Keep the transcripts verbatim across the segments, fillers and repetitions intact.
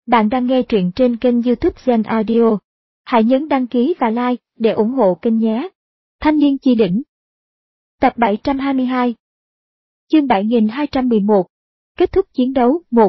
Bạn đang nghe truyện trên kênh YouTube Zen Audio. Hãy nhấn đăng ký và like để ủng hộ kênh nhé. Thanh niên chi đỉnh. Tập bảy trăm hai mươi hai. Chương bảy nghìn hai trăm mười một. Kết thúc chiến đấu một.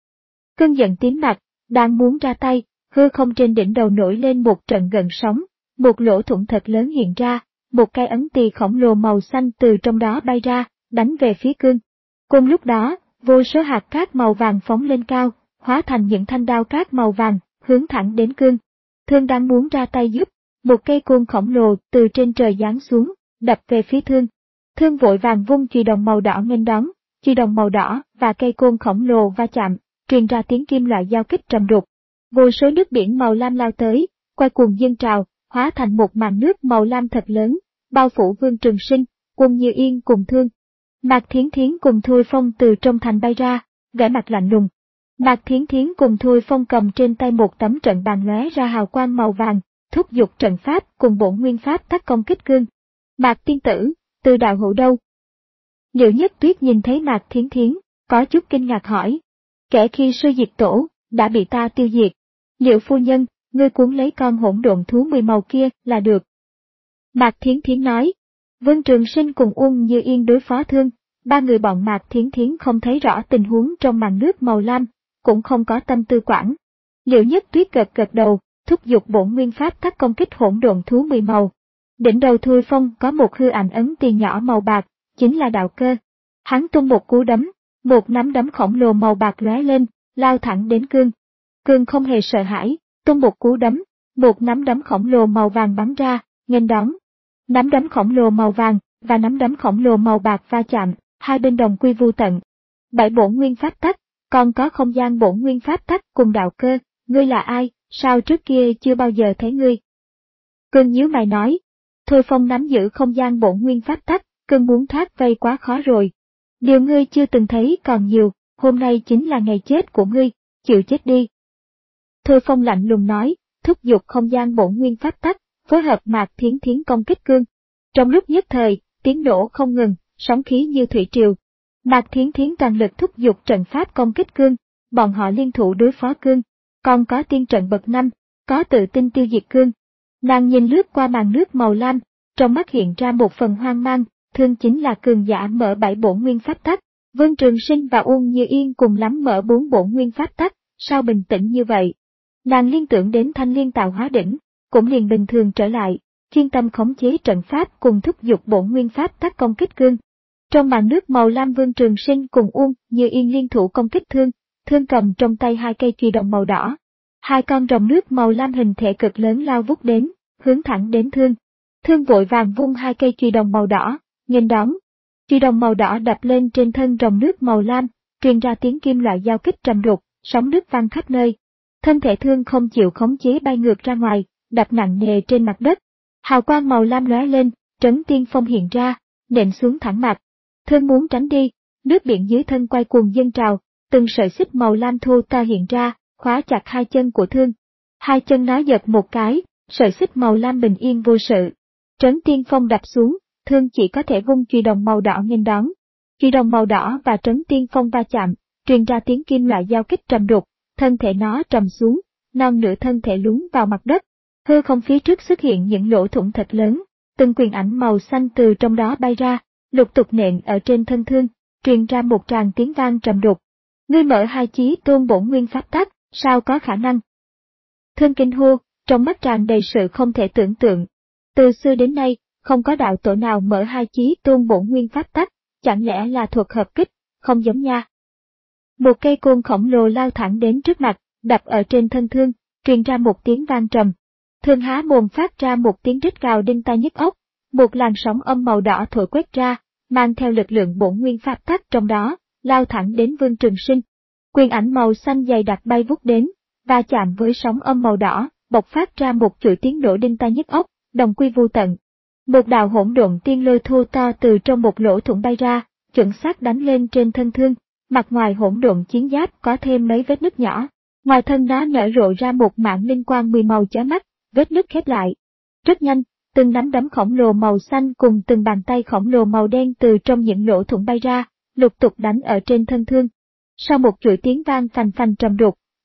Cơn giận tím mặt, đang muốn ra tay, hư không trên đỉnh đầu nổi lên một trận gợn sóng, một lỗ thủng thật lớn hiện ra, một cây ấn tỳ khổng lồ màu xanh từ trong đó bay ra, đánh về phía Cương. Cùng lúc đó, vô số hạt cát màu vàng phóng lên cao, hóa thành những thanh đao cát màu vàng, hướng thẳng đến Cương. Thương đang muốn ra tay giúp, một cây côn khổng lồ từ trên trời giáng xuống, đập về phía Thương. Thương vội vàng vung chùy đồng màu đỏ nghênh đón, chùy đồng màu đỏ và cây côn khổng lồ va chạm, truyền ra tiếng kim loại giao kích trầm đục. Vô số nước biển màu lam lao tới, quay cuồng dâng trào, hóa thành một màn nước màu lam thật lớn, bao phủ Vương Trường Sinh, Uông Như Yên cùng Thương. Mạc Thiến Thiến cùng Thôi Phong từ trong thành bay ra, vẻ mặt lạnh lùng. Mạc Thiến Thiến cùng Thôi Phong cầm trên tay một tấm trận bàn lóe ra hào quang màu vàng, thúc giục trận pháp cùng bổn nguyên pháp tác công kích Cương. Mạc tiên tử, Từ đạo hữu đâu? Liễu Nhất Tuyết nhìn thấy Mạc Thiến Thiến, có chút kinh ngạc hỏi. Kẻ khi sư diệt tổ, đã bị ta tiêu diệt. Liễu phu nhân, ngươi cuốn lấy con hỗn độn thú mười màu kia là được. Mạc Thiến Thiến nói. Vương Trường Sinh cùng Uông Như Yên đối phó Thương, ba người bọn Mạc Thiến Thiến không thấy rõ tình huống trong màn nước màu lam, cũng không có tâm tư quản. Liễu Nhất Tuyết gật gật đầu, thúc giục bổn nguyên pháp tác công kích hỗn độn thú mười màu. Đỉnh đầu Thôi Phong có một hư ảnh ấn tiền nhỏ màu bạc, chính là đạo cơ. Hắn tung một cú đấm, một nắm đấm khổng lồ màu bạc lóe lên, lao thẳng đến Cương. Cương không hề sợ hãi, tung một cú đấm, một nắm đấm khổng lồ màu vàng bắn ra, nghênh đón. Nắm đấm khổng lồ màu vàng và nắm đấm khổng lồ màu bạc va chạm, hai bên đồng quy vu tận. Bảy bổn nguyên pháp tắc, còn có không gian bổn nguyên pháp tắc cùng đạo cơ, ngươi là ai, sao trước kia chưa bao giờ thấy ngươi? Cương nhíu mày nói. Thôi Phong nắm giữ không gian bổn nguyên pháp tắc, Cương muốn thoát vây quá khó rồi. Điều ngươi chưa từng thấy còn nhiều, hôm nay chính là ngày chết của ngươi, chịu chết đi. Thôi Phong lạnh lùng nói, thúc giục không gian bổn nguyên pháp tắc, phối hợp Mạc Thiến Thiến công kích Cương. Trong lúc nhất thời, tiếng nổ không ngừng, sóng khí như thủy triều. Mạc Thiến Thiến toàn lực thúc giục trận pháp công kích Cương, bọn họ liên thủ đối phó Cương, còn có tiên trận bậc năm, có tự tin tiêu diệt Cương. Nàng nhìn lướt qua màn nước màu lam, trong mắt hiện ra một phần hoang mang, Thương chính là cường giả mở bảy bổn nguyên pháp tắc, Vương Trường Sinh và Uông Như Yên cùng lắm mở bốn bổn nguyên pháp tắc, sao bình tĩnh như vậy? Nàng liên tưởng đến Thanh Liên Tạo Hóa Đỉnh, cũng liền bình thường trở lại, chuyên tâm khống chế trận pháp cùng thúc giục bổn nguyên pháp tác công kích Cương. Trong màn nước màu lam Vương Trường Sinh cùng Uông Như Yên liên thủ công kích Thương, Thương cầm trong tay hai cây chùy đồng màu đỏ. Hai con rồng nước màu lam hình thể cực lớn lao vút đến, hướng thẳng đến Thương. Thương vội vàng vung hai cây chùy đồng màu đỏ, nghênh đón. Chùy đồng màu đỏ đập lên trên thân rồng nước màu lam, truyền ra tiếng kim loại giao kích trầm đục, sóng nước vang khắp nơi. Thân thể Thương không chịu khống chế bay ngược ra ngoài, đập nặng nề trên mặt đất. Hào quang màu lam lóe lên, Trấn Tiên Phong hiện ra, nện xuống thẳng mặt. Thương muốn tránh đi, nước biển dưới thân quay cuồng dâng trào, từng sợi xích màu lam thô to hiện ra, khóa chặt hai chân của Thương. Hai chân nó giật một cái, sợi xích màu lam bình yên vô sự. Trấn Tiên Phong đập xuống, Thương chỉ có thể vung chùy đồng màu đỏ nghênh đón. Chùy đồng màu đỏ và Trấn Tiên Phong va chạm, truyền ra tiếng kim loại giao kích trầm đục, thân thể nó trầm xuống, non nửa thân thể lún vào mặt đất. Hư không phía trước xuất hiện những lỗ thủng thật lớn, từng quyền ảnh màu xanh từ trong đó bay ra, lục tục nện ở trên thân Thương, truyền ra một tràng tiếng vang trầm đục. Ngươi mở hai chí tôn bổn nguyên pháp tắc, sao có khả năng? Thương kinh hô, trong mắt tràn đầy sự không thể tưởng tượng. Từ xưa đến nay, không có đạo tổ nào mở hai chí tôn bổn nguyên pháp tắc, chẳng lẽ là thuật hợp kích, không giống nha. Một cây côn khổng lồ lao thẳng đến trước mặt, đập ở trên thân Thương, truyền ra một tiếng vang trầm. Thương há mồm phát ra một tiếng rít gào đinh tai nhức óc, một làn sóng âm màu đỏ thổi quét ra, mang theo lực lượng bổn nguyên pháp tắc trong đó, lao thẳng đến Vương Trường Sinh. Quyền ảnh màu xanh dày đặc bay vút đến, va chạm với sóng âm màu đỏ, bộc phát ra một chuỗi tiếng nổ đinh tai nhức óc, đồng quy vu tận. Một đạo hỗn độn tiên lôi thô to từ trong một lỗ thủng bay ra, chuẩn xác đánh lên trên thân Thương. Mặt ngoài hỗn độn chiến giáp có thêm mấy vết nứt nhỏ, ngoài thân nó nở rộ ra một mảng linh quang mười màu chói mắt, vết nứt khép lại. Rất nhanh, từng nắm đấm khổng lồ màu xanh cùng từng bàn tay khổng lồ màu đen từ trong những lỗ thủng bay ra, lục tục đánh ở trên thân Thương. Sau một chuỗi tiếng vang phành phành trầm đục,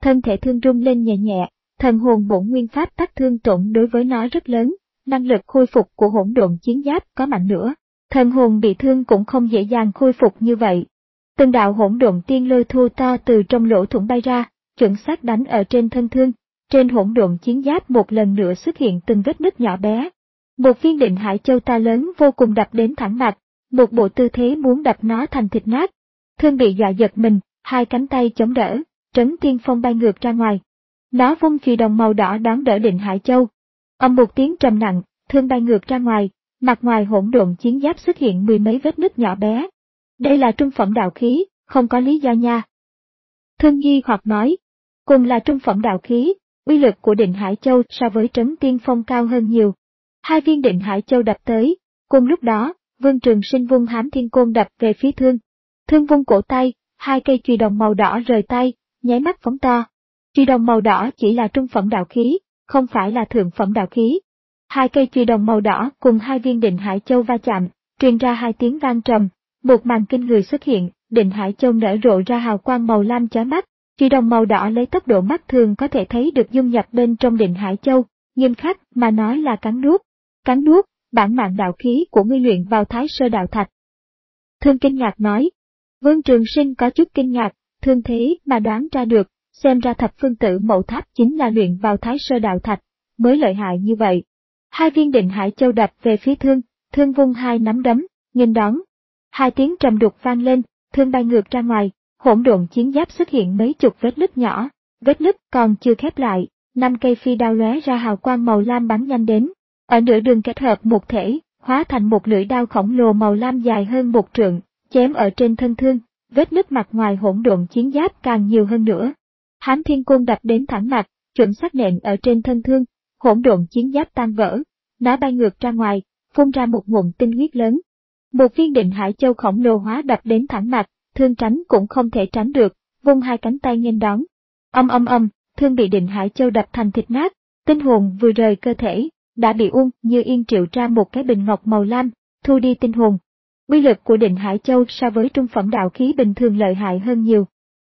thân thể thương rung lên nhẹ nhẹ, thần hồn bổn nguyên pháp tắc thương tổn đối với nó rất lớn, năng lực khôi phục của hỗn độn chiến giáp có mạnh nữa, thần hồn bị thương cũng không dễ dàng khôi phục như vậy. Từng đạo hỗn độn tiên lôi thô to từ trong lỗ thủng bay ra, chuẩn xác đánh ở trên thân thương, trên hỗn độn chiến giáp một lần nữa xuất hiện từng vết nứt nhỏ bé. Một viên định hải châu to lớn vô cùng đập đến thẳng mặt, một bộ tư thế muốn đập nó thành thịt nát. Thương bị dọa giật mình, hai cánh tay chống đỡ, Trấn Tiên Phong bay ngược ra ngoài. Nó vung chùy đồng màu đỏ đón đỡ định hải châu. Âm một tiếng trầm nặng, thương bay ngược ra ngoài, mặt ngoài hỗn độn chiến giáp xuất hiện mười mấy vết nứt nhỏ bé. Đây là trung phẩm đạo khí, không có lý do nha. Thương nghi hoặc nói, cùng là trung phẩm đạo khí, uy lực của định hải châu so với Trấn Tiên Phong cao hơn nhiều. Hai viên định hải châu đập tới, cùng lúc đó, Vương Trường Sinh vung Hám Thiên Côn đập về phía thương. Thương vung cổ tay, hai cây chùy đồng màu đỏ rời tay, nháy mắt phóng to. Chùy đồng màu đỏ chỉ là trung phẩm đạo khí, không phải là thượng phẩm đạo khí. Hai cây chùy đồng màu đỏ cùng hai viên định hải châu va chạm, truyền ra hai tiếng vang trầm, một màn kinh người xuất hiện, định hải châu nở rộ ra hào quang màu lam chói mắt, chùy đồng màu đỏ lấy tốc độ mắt thường có thể thấy được dung nhập bên trong định hải châu, nghiêm khắc mà nói là cắn nuốt. Cắn nuốt, bản mạng đạo khí của ngươi luyện vào Thái Sơ Đạo Thạch. Thương kinh ngạc nói. Vương Trường Sinh có chút kinh ngạc, thương thế mà đoán ra được, xem ra thập phương tử mẫu tháp chính là luyện vào Thái Sơ Đạo Thạch, mới lợi hại như vậy. Hai viên định hải châu đập về phía thương, thương vung hai nắm đấm, nghênh đón. Hai tiếng trầm đục vang lên, thương bay ngược ra ngoài, hỗn độn chiến giáp xuất hiện mấy chục vết nứt nhỏ, vết nứt còn chưa khép lại, năm cây phi đao lóe ra hào quang màu lam bắn nhanh đến. Ở nửa đường kết hợp một thể, hóa thành một lưỡi đao khổng lồ màu lam dài hơn một trượng, chém ở trên thân thương, vết nứt mặt ngoài hỗn độn chiến giáp càng nhiều hơn nữa. Hám Thiên Côn đập đến thẳng mặt, chuẩn xác nện ở trên thân thương, hỗn độn chiến giáp tan vỡ, nó bay ngược ra ngoài, phun ra một ngụm tinh huyết lớn. Một viên định hải châu khổng lồ hóa đập đến thẳng mặt, thương tránh cũng không thể tránh được, vung hai cánh tay nghênh đón. Âm âm âm, thương bị định hải châu đập thành thịt nát, tinh hồn vừa rời cơ thể, đã bị Uông Như Yên triệu ra một cái bình ngọc màu lam, thu đi tinh hồn. Uy lực của định hải châu so với trung phẩm đạo khí bình thường lợi hại hơn nhiều.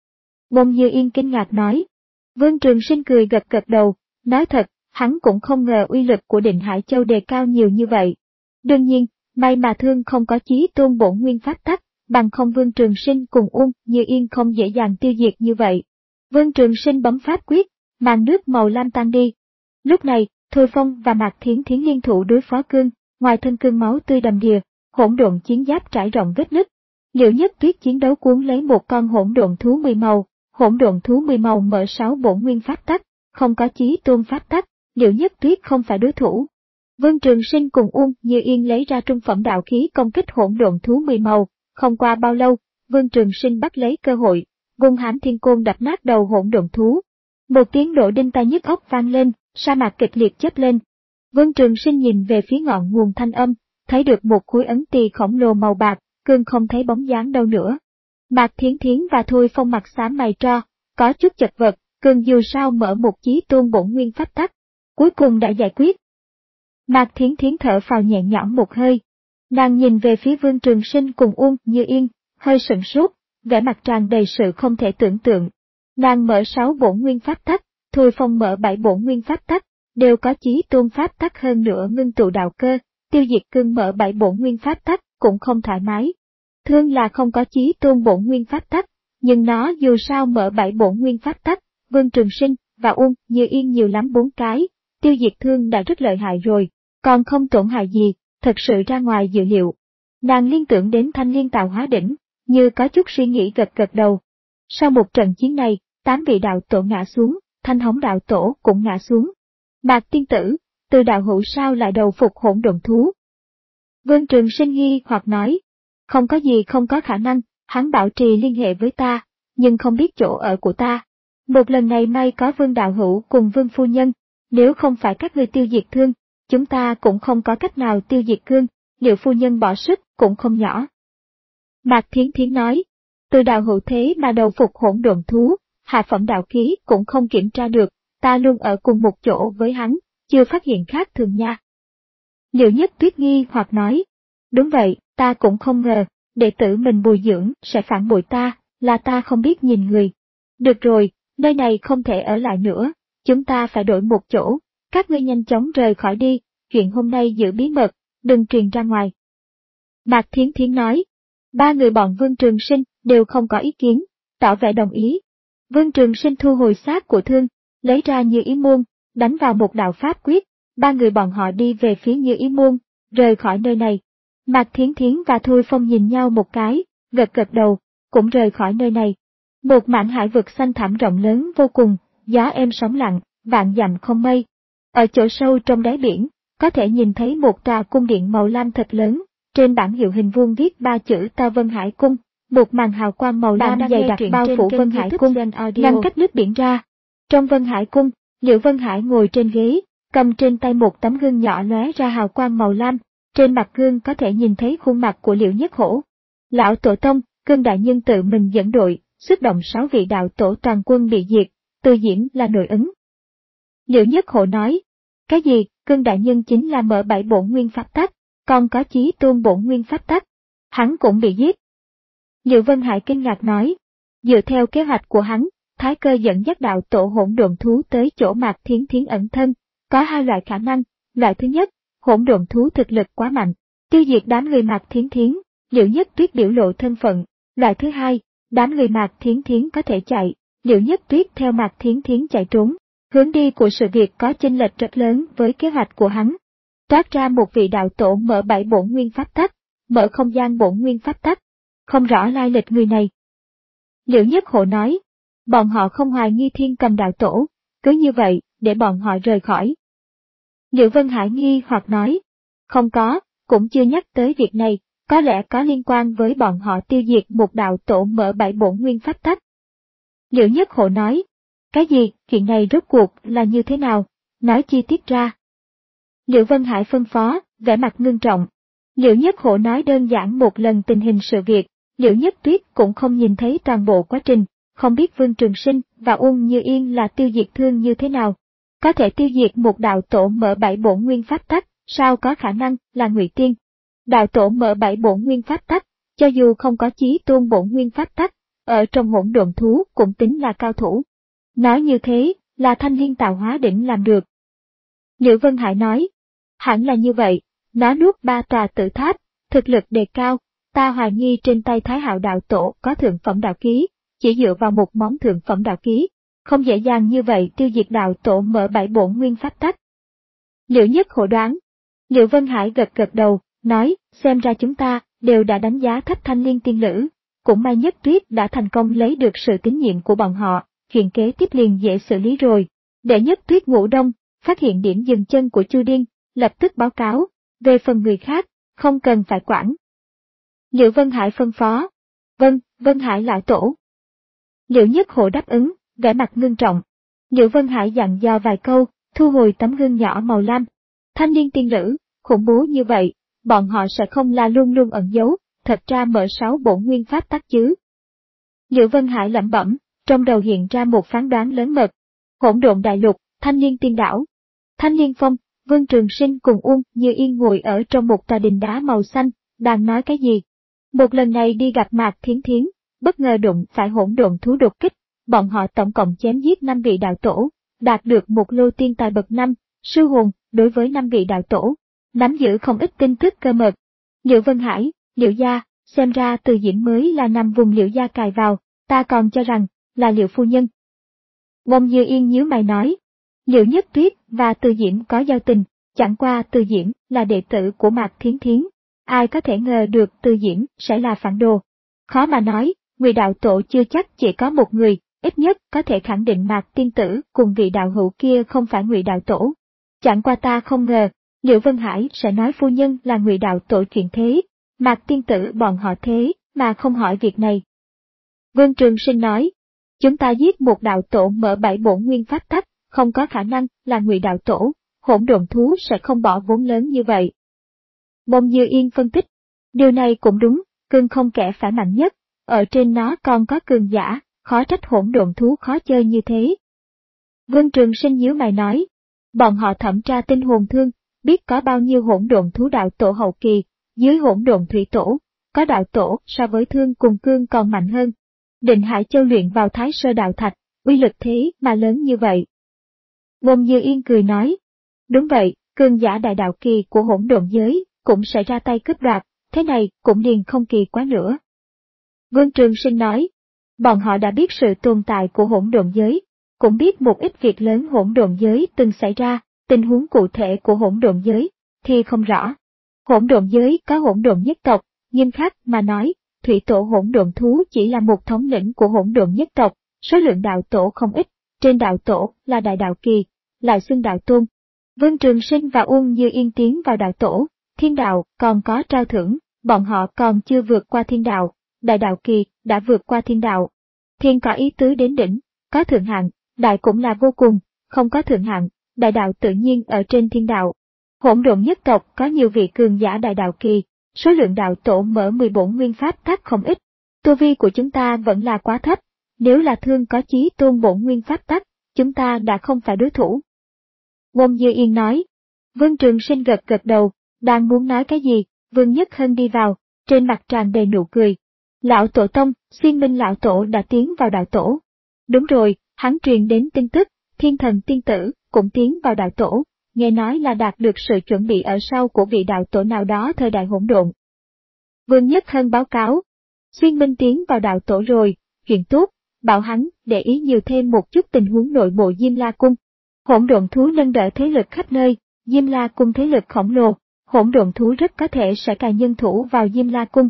Uông Như Yên kinh ngạc nói. Vương Trường Sinh cười gật gật đầu, nói thật, hắn cũng không ngờ uy lực của định hải châu đề cao nhiều như vậy. Đương nhiên, may mà thương không có chí tôn bổn nguyên pháp tắc, bằng không Vương Trường Sinh cùng Uông Như Yên không dễ dàng tiêu diệt như vậy. Vương Trường Sinh bấm pháp quyết, màn nước màu lam tan đi. Lúc này, Thôi Phong và Mạc Thiến Thiến liên thủ đối phó cương, ngoài thân cương máu tươi đầm đìa, hỗn độn chiến giáp trải rộng vết nứt. Liễu Nhất Tuyết chiến đấu cuốn lấy một con hỗn độn thú mười màu, hỗn độn thú mười màu mở sáu bổn nguyên pháp tắc, không có chí tôn pháp tắc, Liễu Nhất Tuyết không phải đối thủ. Vương Trường Sinh cùng Uông Như Yên lấy ra trung phẩm đạo khí công kích hỗn độn thú mười màu, không qua bao lâu, Vương Trường Sinh bắt lấy cơ hội, vung Hám Thiên Côn đập nát đầu hỗn độn thú. Một tiếng nổ đinh tai nhức óc vang lên, sa mạc kịch liệt chớp lên. Vương Trường Sinh nhìn về phía ngọn nguồn thanh âm, thấy được một khối ấn tỳ khổng lồ màu bạc, cương không thấy bóng dáng đâu nữa. Mạc Thiến Thiến và Thôi Phong mặt xám mày tro, có chút chật vật, cương dù sao mở một chí tôn bổn nguyên pháp tắc, cuối cùng đã giải quyết. Mạc Thiến Thiến thở phào nhẹ nhõm một hơi, nàng nhìn về phía Vương Trường Sinh cùng Uông Như Yên, hơi sửng sốt, vẻ mặt tràn đầy sự không thể tưởng tượng. Nàng mở sáu bổn nguyên pháp tắc, Thôi Phong mở bảy bổn nguyên pháp tắc, đều có chí tôn pháp tắc hơn nữa ngưng tụ đạo cơ, Tiêu Diệt Cương mở bảy bổn nguyên pháp tắc cũng không thoải mái. Thương là không có chí tôn bổn nguyên pháp tắc, nhưng nó dù sao mở bảy bổn nguyên pháp tắc, Vương Trường Sinh và Uông Như Yên nhiều lắm bốn cái, Tiêu Diệt Thương đã rất lợi hại rồi, còn không tổn hại gì, thật sự ra ngoài dự liệu. Nàng liên tưởng đến Thanh Liên Tạo Hóa Đỉnh, như có chút suy nghĩ gật gật đầu. Sau một trận chiến này, tám vị đạo tổ ngã xuống, Thanh Hống đạo tổ cũng ngã xuống. Mạc tiên tử, từ đạo hữu sao lại đầu phục hỗn độn thú? Vương Trường Sinh nghi hoặc nói, không có gì không có khả năng, hắn bảo trì liên hệ với ta, nhưng không biết chỗ ở của ta. Một lần này may có Vương đạo hữu cùng Vương phu nhân, nếu không phải các ngươi tiêu diệt Thương, chúng ta cũng không có cách nào tiêu diệt Cương, liệu phu nhân bỏ sức cũng không nhỏ. Mạc Thiến Thiến nói, từ đạo hữu thế mà đầu phục hỗn độn thú, hạ phẩm đạo khí cũng không kiểm tra được, ta luôn ở cùng một chỗ với hắn, chưa phát hiện khác thường nha. Liễu Nhất Tuyết nghi hoặc nói, đúng vậy, ta cũng không ngờ, đệ tử mình bồi dưỡng sẽ phản bội ta, là ta không biết nhìn người. Được rồi, nơi này không thể ở lại nữa, chúng ta phải đổi một chỗ, các ngươi nhanh chóng rời khỏi đi, chuyện hôm nay giữ bí mật, đừng truyền ra ngoài. Mạc Thiến Thiến nói, ba người bọn Vương Trường Sinh đều không có ý kiến, tỏ vẻ đồng ý. Vương Trường Sinh thu hồi xác của Thương, lấy ra Như Ý Môn, đánh vào một đạo pháp quyết, ba người bọn họ đi về phía Như Ý Môn, rời khỏi nơi này. Mạc Thiến Thiến và Thôi Phong nhìn nhau một cái, gật gật đầu, cũng rời khỏi nơi này. Một mảnh hải vực xanh thẳm rộng lớn vô cùng, gió êm sóng lặng, vạn dặm không mây. Ở chỗ sâu trong đáy biển, có thể nhìn thấy một tòa cung điện màu lam thật lớn, trên bảng hiệu hình vuông viết ba chữ Ta Vân Hải Cung, một màn hào quang màu lam dày đặc bao phủ Vân Hải Cung, ngăn cách nước biển ra. Trong Vân Hải Cung, Liễu Vân Hải ngồi trên ghế, cầm trên tay một tấm gương nhỏ lóe ra hào quang màu lam, trên mặt gương có thể nhìn thấy khuôn mặt của Liễu Nhất Hổ. Lão Tổ Tông, Cương Đại Nhân tự mình dẫn đội, xuất động sáu vị đạo tổ toàn quân bị diệt, Từ Diễm là nội ứng. Liễu Nhất Hổ nói, cái gì, Cương Đại Nhân chính là mở bảy bổn nguyên pháp tắc, còn có Chí Tôn bổn nguyên pháp tắc, hắn cũng bị giết. Liễu Vân Hải kinh ngạc nói, dựa theo kế hoạch của hắn, Thái Cơ dẫn dắt đạo tổ hỗn độn thú tới chỗ Mạc Thiến Thiến ẩn thân, có hai loại khả năng, loại thứ nhất, hỗn độn thú thực lực quá mạnh, tiêu diệt đám người Mạc Thiến Thiến, Liễu Nhất Tuyết biểu lộ thân phận, loại thứ hai, đám người Mạc Thiến Thiến có thể chạy, Liễu Nhất Tuyết theo Mạc Thiến Thiến chạy trốn, hướng đi của sự việc có chênh lệch rất lớn với kế hoạch của hắn. Toát ra một vị đạo tổ mở bảy bổn nguyên pháp tắc, mở không gian bổn nguyên pháp tắc, không rõ lai lịch người này. Liễu Nhất Hổ nói, bọn họ không hoài nghi Thiên Cầm đạo tổ, cứ như vậy, để bọn họ rời khỏi. Liễu Vân Hải nghi hoặc nói, không có, cũng chưa nhắc tới việc này, có lẽ có liên quan với bọn họ tiêu diệt một đạo tổ mở bảy bổn nguyên pháp tắc. Liễu Nhất Hổ nói, cái gì, chuyện này rốt cuộc là như thế nào, nói chi tiết ra. Liễu Vân Hải phân phó, vẻ mặt ngưng trọng. Liễu Nhất Hổ nói đơn giản một lần tình hình sự việc, Liễu Nhất Tuyết cũng không nhìn thấy toàn bộ quá trình, không biết Vương Trường Sinh và Uông Như Yên là tiêu diệt Thương như thế nào. Có thể tiêu diệt một đạo tổ mở bảy bổn nguyên pháp tắc, sao có khả năng là Ngụy Tiên. Đạo tổ mở bảy bổn nguyên pháp tắc, cho dù không có Chí Tôn bổn nguyên pháp tắc, ở trong hỗn độn thú cũng tính là cao thủ. Nói như thế, là Thanh Liên tạo hóa đỉnh làm được. Liễu Vân Hải nói, hẳn là như vậy, nó nuốt ba tòa tử tháp, thực lực đề cao, ta hoài nghi trên tay Thái Hạo đạo tổ có thượng phẩm đạo khí, chỉ dựa vào một món thượng phẩm đạo khí, không dễ dàng như vậy tiêu diệt đạo tổ mở bảy bổn nguyên pháp tắc. Liễu Nhất Hổ đoán. Liễu Vân Hải gật gật đầu, nói, xem ra chúng ta đều đã đánh giá thấp Thanh Liên tiên nữ, cũng may Nhất Tuyết đã thành công lấy được sự tín nhiệm của bọn họ, chuyện kế tiếp liền dễ xử lý rồi. Để Nhất Tuyết ngủ đông, phát hiện điểm dừng chân của Chu Điên, lập tức báo cáo, về phần người khác, không cần phải quản. Liễu Vân Hải phân phó. Vâng, Vân Hải lão tổ. Liễu Nhất Hổ đáp ứng, vẻ mặt ngưng trọng. Liễu Vân Hải dặn dò vài câu, thu hồi tấm gương nhỏ màu lam. Thanh Liên tiên nữ, khủng bố như vậy, bọn họ sẽ không là luôn luôn ẩn giấu, thật ra mở sáu bổn nguyên pháp tắc chứ. Liễu Vân Hải lẩm bẩm, trong đầu hiện ra một phán đoán lớn mật. Hỗn độn đại lục, Thanh Liên tiên đảo. Thanh Liên Phong, Vương Trường Sinh cùng Uông Như Yên ngồi ở trong một tòa đình đá màu xanh, đang nói cái gì. Một lần này đi gặp Mạc Thiến Thiến, bất ngờ đụng phải hỗn độn thú đột kích, bọn họ tổng cộng chém giết năm vị đạo tổ, đạt được một lô tiên tài bậc năm, sư hồn, đối với năm vị đạo tổ, nắm giữ không ít tin tức cơ mật. Liễu Vân Hải, Liễu gia, xem ra Từ Diễm mới là nằm vùng Liễu gia cài vào, ta còn cho rằng là Liễu phu nhân. Uông Như Yên nhíu mày nói, Liễu Nhất Tuyết và Từ Diễm có giao tình, chẳng qua Từ Diễm là đệ tử của Mạc Thiến Thiến, ai có thể ngờ được Từ Diễm sẽ là phản đồ. Khó mà nói, Ngụy đạo tổ chưa chắc chỉ có một người, ít nhất có thể khẳng định Mạc tiên tử cùng vị đạo hữu kia không phải Ngụy đạo tổ. Chẳng qua ta không ngờ, Liễu Vân Hải sẽ nói phu nhân là Ngụy đạo tổ chuyện thế, Mạc tiên tử bọn họ thế mà không hỏi việc này. Vương Trường Sinh nói, chúng ta giết một đạo tổ mở bảy bổn nguyên pháp tắc, không có khả năng là Ngụy đạo tổ, hỗn độn thú sẽ không bỏ vốn lớn như vậy. Bông Như Yên phân tích, điều này cũng đúng, cương không kẻ phải mạnh nhất, ở trên nó còn có cường giả, khó trách hỗn độn thú khó chơi như thế. Vương Trường Sinh nhíu mày nói, bọn họ thẩm tra tinh hồn thương, biết có bao nhiêu hỗn độn thú đạo tổ hậu kỳ, dưới hỗn độn thủy tổ, có đạo tổ so với thương cùng cương còn mạnh hơn. Định Hải Châu luyện vào Thái Sơ đạo thạch, uy lực thế mà lớn như vậy. Ngôn Như Yên cười nói, đúng vậy, cường giả đại đạo kỳ của hỗn độn giới cũng sẽ ra tay cướp đoạt, thế này cũng liền không kỳ quá nữa. Vương Trường Sinh nói, bọn họ đã biết sự tồn tại của hỗn độn giới, cũng biết một ít việc lớn hỗn độn giới từng xảy ra, tình huống cụ thể của hỗn độn giới thì không rõ. Hỗn độn giới có hỗn độn nhất tộc, nghiêm khắc mà nói, thủy tổ hỗn độn thú chỉ là một thống lĩnh của hỗn độn nhất tộc, số lượng đạo tổ không ít, trên đạo tổ là đại đạo kỳ, lại xưng đạo tôn. Vương Trường Sinh và Uông Như Yên tiến vào đạo tổ, thiên đạo còn có trao thưởng, bọn họ còn chưa vượt qua thiên đạo, đại đạo kỳ đã vượt qua thiên đạo. Thiên có ý tứ đến đỉnh, có thượng hạn, đại cũng là vô cùng, không có thượng hạn, đại đạo tự nhiên ở trên thiên đạo. Hỗn độn nhất tộc có nhiều vị cường giả đại đạo kỳ, số lượng đạo tổ mở mười bốn nguyên pháp tắc không ít. Tu vi của chúng ta vẫn là quá thấp, nếu là thương có chí tôn bổn nguyên pháp tắc, chúng ta đã không phải đối thủ. Ngôn Như Yên nói. Vương Trường Sinh gật gật đầu, đang muốn nói cái gì, Vương Nhất Hân đi vào, trên mặt tràn đầy nụ cười. Lão Tổ Tông, Xuyên Minh Lão Tổ đã tiến vào đạo tổ. Đúng rồi, hắn truyền đến tin tức, Thiên Thần Tiên Tử cũng tiến vào đạo tổ, nghe nói là đạt được sự chuẩn bị ở sau của vị đạo tổ nào đó thời đại hỗn độn. Vương Nhất Hân báo cáo, Xuyên Minh tiến vào đạo tổ rồi, chuyện tốt, bảo hắn để ý nhiều thêm một chút tình huống nội bộ Diêm La Cung. Hỗn độn thú nâng đỡ thế lực khắp nơi, Diêm La Cung thế lực khổng lồ, hỗn độn thú rất có thể sẽ cài nhân thủ vào Diêm La Cung.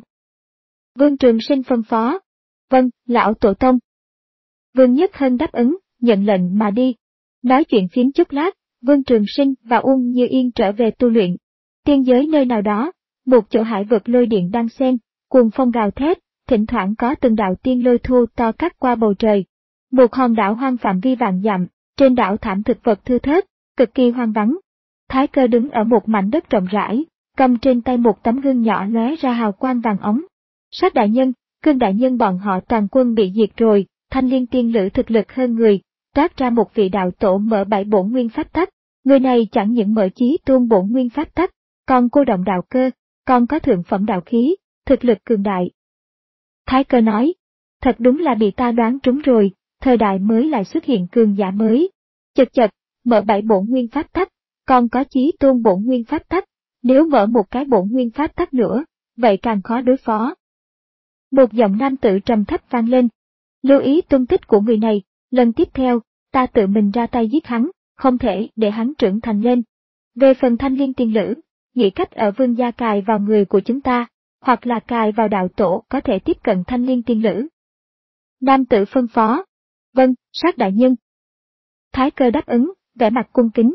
Vương Trường Sinh phân phó. Vâng, Lão Tổ Tông. Vương Nhất Hân đáp ứng, nhận lệnh mà đi. Nói chuyện phiếm chút lát, Vương Trường Sinh và Uông Như Yên trở về tu luyện. Tiên giới nơi nào đó, một chỗ hải vực lôi điện đang xen, cuồng phong gào thét, thỉnh thoảng có từng đạo tiên lôi thu to cắt qua bầu trời. Một hòn đảo hoang phạm vi vạn dặm, trên đảo thảm thực vật thưa thớt, cực kỳ hoang vắng. Thái Cơ đứng ở một mảnh đất rộng rãi, cầm trên tay một tấm gương nhỏ lóe ra hào quang vàng óng. Sát đại nhân, Cương đại nhân bọn họ toàn quân bị diệt rồi, Thanh Liên tiên lữ thực lực hơn người, trát ra một vị đạo tổ mở bảy bổn nguyên pháp tắc, người này chẳng những mở chí tôn bổn nguyên pháp tắc, còn cô động đạo cơ, còn có thượng phẩm đạo khí, thực lực cường đại. Thái Cơ nói, thật đúng là bị ta đoán trúng rồi, thời đại mới lại xuất hiện cường giả mới. Chật chật, mở bảy bổn nguyên pháp tắc, còn có chí tôn bổn nguyên pháp tắc, nếu mở một cái bổn nguyên pháp tắc nữa, vậy càng khó đối phó. Một giọng nam tử trầm thấp vang lên. Lưu ý tung tích của người này, lần tiếp theo, ta tự mình ra tay giết hắn, không thể để hắn trưởng thành lên. Về phần Thanh Liên tiên lữ, nghĩ cách ở vương gia cài vào người của chúng ta, hoặc là cài vào đạo tổ có thể tiếp cận Thanh Liên tiên lữ. Nam tử phân phó. Vâng, sát đại nhân. Thái Cơ đáp ứng, vẻ mặt cung kính.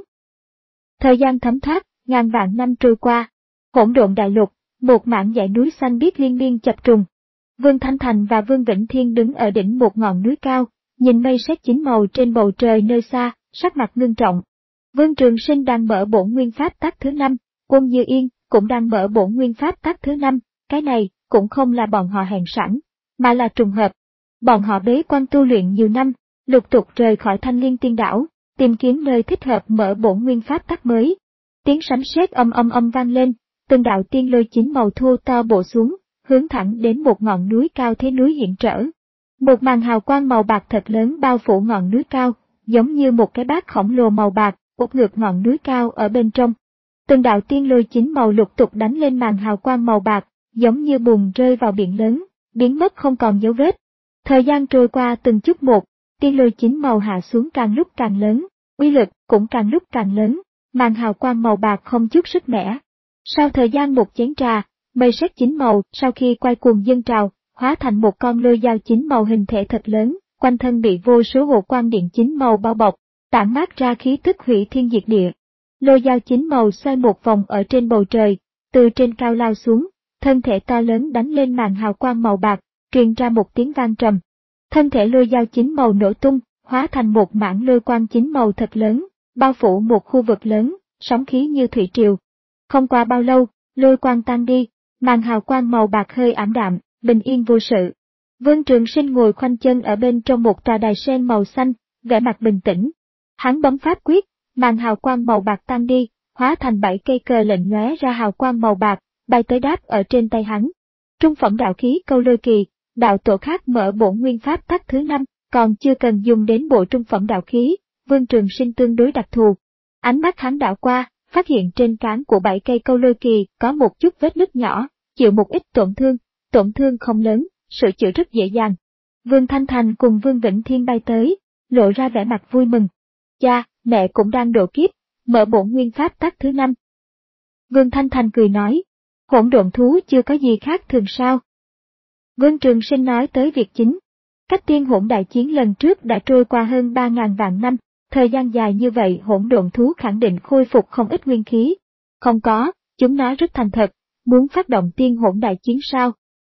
Thời gian thấm thoát, ngàn vạn năm trôi qua. Hỗn độn đại lục, một mảng dãy núi xanh biếc liên miên chập trùng. Vương Thanh Thành và Vương Vĩnh Thiên đứng ở đỉnh một ngọn núi cao, nhìn mây sét chín màu trên bầu trời nơi xa, sắc mặt ngưng trọng. Vương Trường Sinh đang mở bổn nguyên pháp tắc thứ năm, Quân Như Yên cũng đang mở bổn nguyên pháp tắc thứ năm, cái này cũng không là bọn họ hẹn sẵn, mà là trùng hợp. Bọn họ bế quan tu luyện nhiều năm, lục tục rời khỏi Thanh Liên tiên đảo, tìm kiếm nơi thích hợp mở bổn nguyên pháp tắc mới. Tiếng sấm sét âm âm âm vang lên, từng đạo tiên lôi chín màu thô to bổ xuống, hướng thẳng đến một ngọn núi cao thế núi hiển trở. Một màn hào quang màu bạc thật lớn bao phủ ngọn núi cao, giống như một cái bát khổng lồ màu bạc, úp ngược ngọn núi cao ở bên trong. Từng đạo tiên lôi chín màu lục tục đánh lên màn hào quang màu bạc, giống như bùn rơi vào biển lớn, biến mất không còn dấu vết. Thời gian trôi qua từng chút một, tiên lôi chín màu hạ xuống càng lúc càng lớn, uy lực cũng càng lúc càng lớn, màn hào quang màu bạc không chút sức mẻ. Sau thời gian một chén trà, mây sét chín màu sau khi quay cuồng dâng trào, hóa thành một con lôi dao chín màu hình thể thật lớn, quanh thân bị vô số hồ quang điện chín màu bao bọc, tản mát ra khí tức hủy thiên diệt địa. Lôi dao chín màu xoay một vòng ở trên bầu trời, từ trên cao lao xuống, thân thể to lớn đánh lên màn hào quang màu bạc, truyền ra một tiếng vang trầm. Thân thể lôi dao chín màu nổ tung, hóa thành một mảng lôi quang chín màu thật lớn, bao phủ một khu vực lớn, sóng khí như thủy triều. Không qua bao lâu, lôi quang tan đi, màn hào quang màu bạc hơi ảm đạm, bình yên vô sự. Vương Trường Sinh ngồi khoanh chân ở bên trong một tòa đài sen màu xanh, vẻ mặt bình tĩnh. Hắn bấm pháp quyết, màn hào quang màu bạc tan đi, hóa thành bảy cây cờ lệnh lóe ra hào quang màu bạc, bay tới đáp ở trên tay hắn. Trung phẩm đạo khí câu lôi kỳ, đạo tổ khác mở bổn nguyên pháp tắc thứ năm, còn chưa cần dùng đến bộ trung phẩm đạo khí, Vương Trường Sinh tương đối đặc thù. Ánh mắt hắn đảo qua, phát hiện trên cán của bảy cây câu lôi kỳ có một chút vết nứt nhỏ, chịu một ít tổn thương, tổn thương không lớn, sửa chữa rất dễ dàng. Vương Thanh Thành cùng Vương Vĩnh Thiên bay tới, lộ ra vẻ mặt vui mừng. Cha, mẹ cũng đang độ kiếp, mở bổn nguyên pháp tắc thứ năm. Vương Thanh Thành cười nói, hỗn độn thú chưa có gì khác thường sao? Vương Trường Sinh nói tới việc chính. Cách tiên hỗn đại chiến lần trước đã trôi qua hơn ba ngàn vạn năm, thời gian dài như vậy hỗn độn thú khẳng định khôi phục không ít nguyên khí. Không có, chúng nó rất thành thật, muốn phát động tiên hỗn đại chiến sao?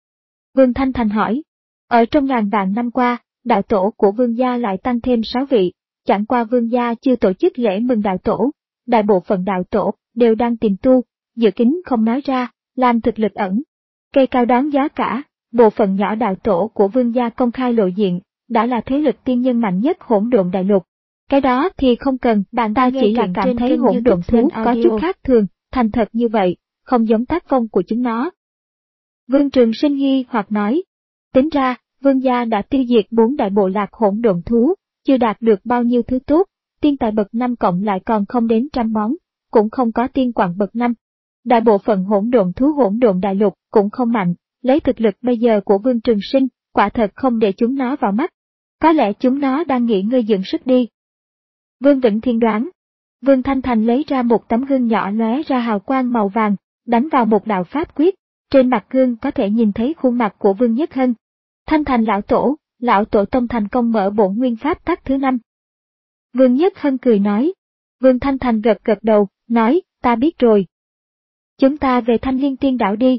Vương Thanh Thành hỏi, ở trong ngàn vạn năm qua, đạo tổ của vương gia lại tăng thêm sáu vị, chẳng qua vương gia chưa tổ chức lễ mừng đạo tổ, đại bộ phận đạo tổ đều đang tìm tu, dự kín không nói ra, làm thực lực ẩn. Cây cao đón gió cả, bộ phận nhỏ đạo tổ của vương gia công khai lộ diện, đã là thế lực tiên nhân mạnh nhất hỗn độn đại lục. Cái đó thì không cần, bạn ta chỉ là cảm thấy hỗn độn thú có chút khác thường, thành thật như vậy, không giống tác phong của chúng nó. Vương Trường Sinh nghi hoặc nói, tính ra, vương gia đã tiêu diệt bốn đại bộ lạc hỗn độn thú, chưa đạt được bao nhiêu thứ tốt, tiên tài bậc năm cộng lại còn không đến trăm món, cũng không có tiên quặng bậc năm. Đại bộ phận hỗn độn thú hỗn độn đại lục cũng không mạnh, lấy thực lực bây giờ của Vương Trường Sinh, quả thật không để chúng nó vào mắt. Có lẽ chúng nó đang nghỉ ngơi dưỡng sức đi. Vương Vĩnh Thiên đoán. Vương Thanh Thành lấy ra một tấm gương nhỏ lóe ra hào quang màu vàng, đánh vào một đạo pháp quyết, trên mặt gương có thể nhìn thấy khuôn mặt của Vương Nhất Hân. Thanh Thành lão tổ, lão tổ tông thành công mở bổn nguyên pháp tắc thứ năm. Vương Nhất Hân cười nói. Vương Thanh Thành gật gật đầu, nói, ta biết rồi. Chúng ta về Thanh Liên Tiên đảo đi.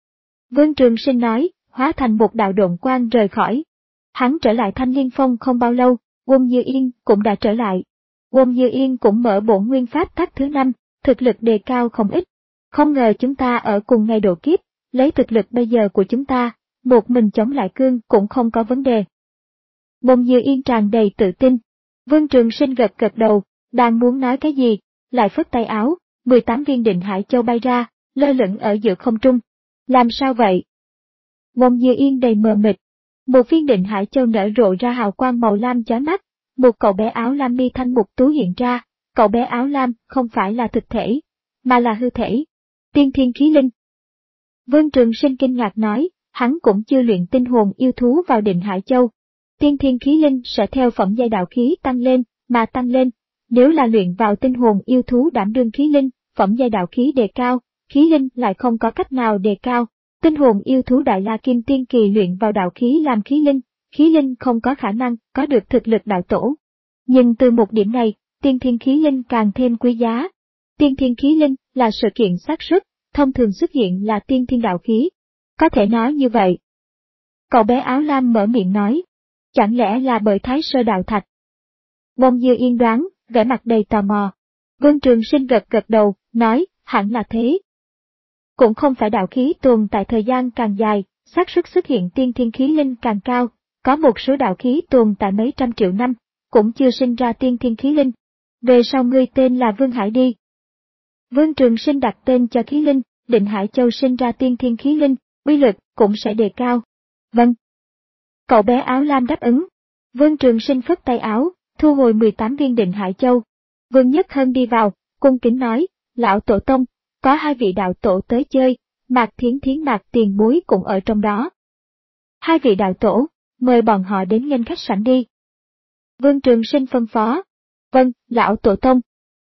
Vương Trường Sinh nói, hóa thành một đạo độn quang rời khỏi. Hắn trở lại Thanh Liên Phong không bao lâu, Uông Như Yên cũng đã trở lại. Uông Như Yên cũng mở bổn nguyên pháp tắc thứ năm, thực lực đề cao không ít. Không ngờ chúng ta ở cùng ngày độ kiếp, lấy thực lực bây giờ của chúng ta, một mình chống lại cương cũng không có vấn đề. Uông Như Yên tràn đầy tự tin. Vương Trường Sinh gật gật đầu, đang muốn nói cái gì, lại phất tay áo, mười tám viên định hải châu bay ra, lơ lửng ở giữa không trung. Làm sao vậy? Uông Như Yên đầy mờ mịt. Một viên định hải châu nở rộ ra hào quang màu lam chói mắt, một cậu bé áo lam mi thanh mục tú hiện ra, cậu bé áo lam không phải là thực thể, mà là hư thể. Tiên thiên khí linh. Vương Trường Sinh kinh ngạc nói, hắn cũng chưa luyện tinh hồn yêu thú vào định hải châu. Tiên thiên khí linh sẽ theo phẩm giai đạo khí tăng lên, mà tăng lên. Nếu là luyện vào tinh hồn yêu thú đảm đương khí linh, phẩm giai đạo khí đề cao, khí linh lại không có cách nào đề cao. Tinh hồn yêu thú Đại La Kim Tiên Kỳ luyện vào đạo khí làm khí linh, khí linh không có khả năng có được thực lực đạo tổ. Nhưng từ một điểm này, tiên thiên khí linh càng thêm quý giá. Tiên thiên khí linh là sự kiện xác suất, thông thường xuất hiện là tiên thiên đạo khí. Có thể nói như vậy. Cậu bé áo lam mở miệng nói, chẳng lẽ là bởi Thái Sơ Đạo Thạch? Uông Như Yên đoán, vẻ mặt đầy tò mò. Vương Trường Sinh gật gật đầu, nói, hẳn là thế. Cũng không phải đạo khí tồn tại thời gian càng dài, xác suất xuất hiện tiên thiên khí linh càng cao, có một số đạo khí tồn tại mấy trăm triệu năm, cũng chưa sinh ra tiên thiên khí linh. Về sau ngươi tên là Vương Hải đi. Vương Trường Sinh đặt tên cho khí linh, định Hải Châu sinh ra tiên thiên khí linh, uy lực cũng sẽ đề cao. Vâng. Cậu bé áo lam đáp ứng. Vương Trường Sinh phất tay áo, thu hồi mười tám viên định Hải Châu. Vương Nhất Hân đi vào, cung kính nói, lão tổ tông, có hai vị đạo tổ tới chơi, Mạc Thiến Thiến Mạc Tiền Bối cũng ở trong đó. Hai vị đạo tổ, mời bọn họ đến nghênh khách sảnh đi. Vương Trường Sinh phân phó. Vâng, lão tổ tông.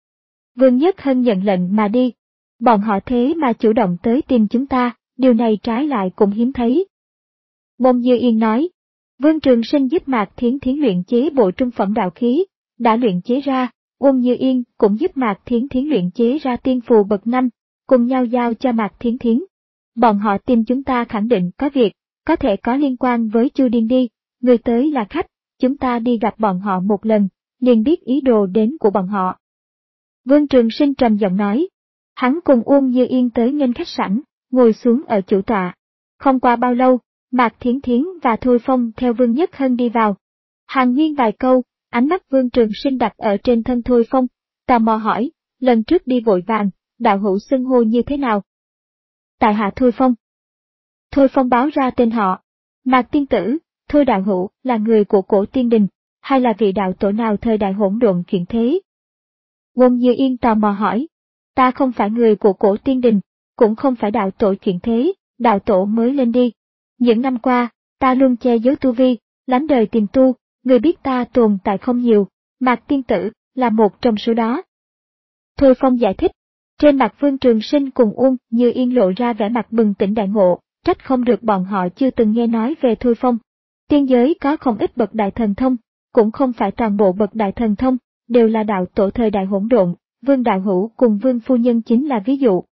Vương Nhất Hân nhận lệnh mà đi. Bọn họ thế mà chủ động tới tìm chúng ta, điều này trái lại cũng hiếm thấy. Uông Như Yên nói, Vương Trường Sinh giúp Mạc Thiến Thiến luyện chế bộ trung phẩm đạo khí, đã luyện chế ra, Uông Như Yên cũng giúp Mạc Thiến Thiến luyện chế ra tiên phù bậc năm, cùng nhau giao cho Mạc Thiến Thiến. Bọn họ tìm chúng ta khẳng định có việc, có thể có liên quan với Chu Điên đi, người tới là khách, chúng ta đi gặp bọn họ một lần, liền biết ý đồ đến của bọn họ. Vương Trường Sinh trầm giọng nói, hắn cùng Uông Như Yên tới nghênh khách sảnh, ngồi xuống ở chủ tọa. Không qua bao lâu, Mạc Thiến Thiến và Thôi Phong theo Vương Nhất Hân đi vào. Hàn huyên vài câu, ánh mắt Vương Trường Sinh đặt ở trên thân Thôi Phong, tò mò hỏi, lần trước đi vội vàng, đạo hữu xưng hô như thế nào? Tại hạ Thôi Phong. Thôi Phong báo ra tên họ. Mạc tiên tử, Thôi đạo hữu là người của cổ tiên đình, hay là vị đạo tổ nào thời đại hỗn độn chuyển thế? Quân Như Yên tò mò hỏi. Ta không phải người của cổ tiên đình, cũng không phải đạo tổ chuyển thế, đạo tổ mới lên đi. Những năm qua, ta luôn che giấu tu vi, lánh đời tìm tu, người biết ta tồn tại không nhiều, Mạc tiên tử là một trong số đó. Thôi Phong giải thích. Trên mặt Vương Trường Sinh cùng Uông Như Yên lộ ra vẻ mặt bừng tỉnh đại ngộ, trách không được bọn họ chưa từng nghe nói về Thôi Phong. Tiên giới có không ít bậc đại thần thông, cũng không phải toàn bộ bậc đại thần thông đều là đạo tổ thời đại hỗn độn, Vương đạo hữu cùng Vương phu nhân chính là ví dụ.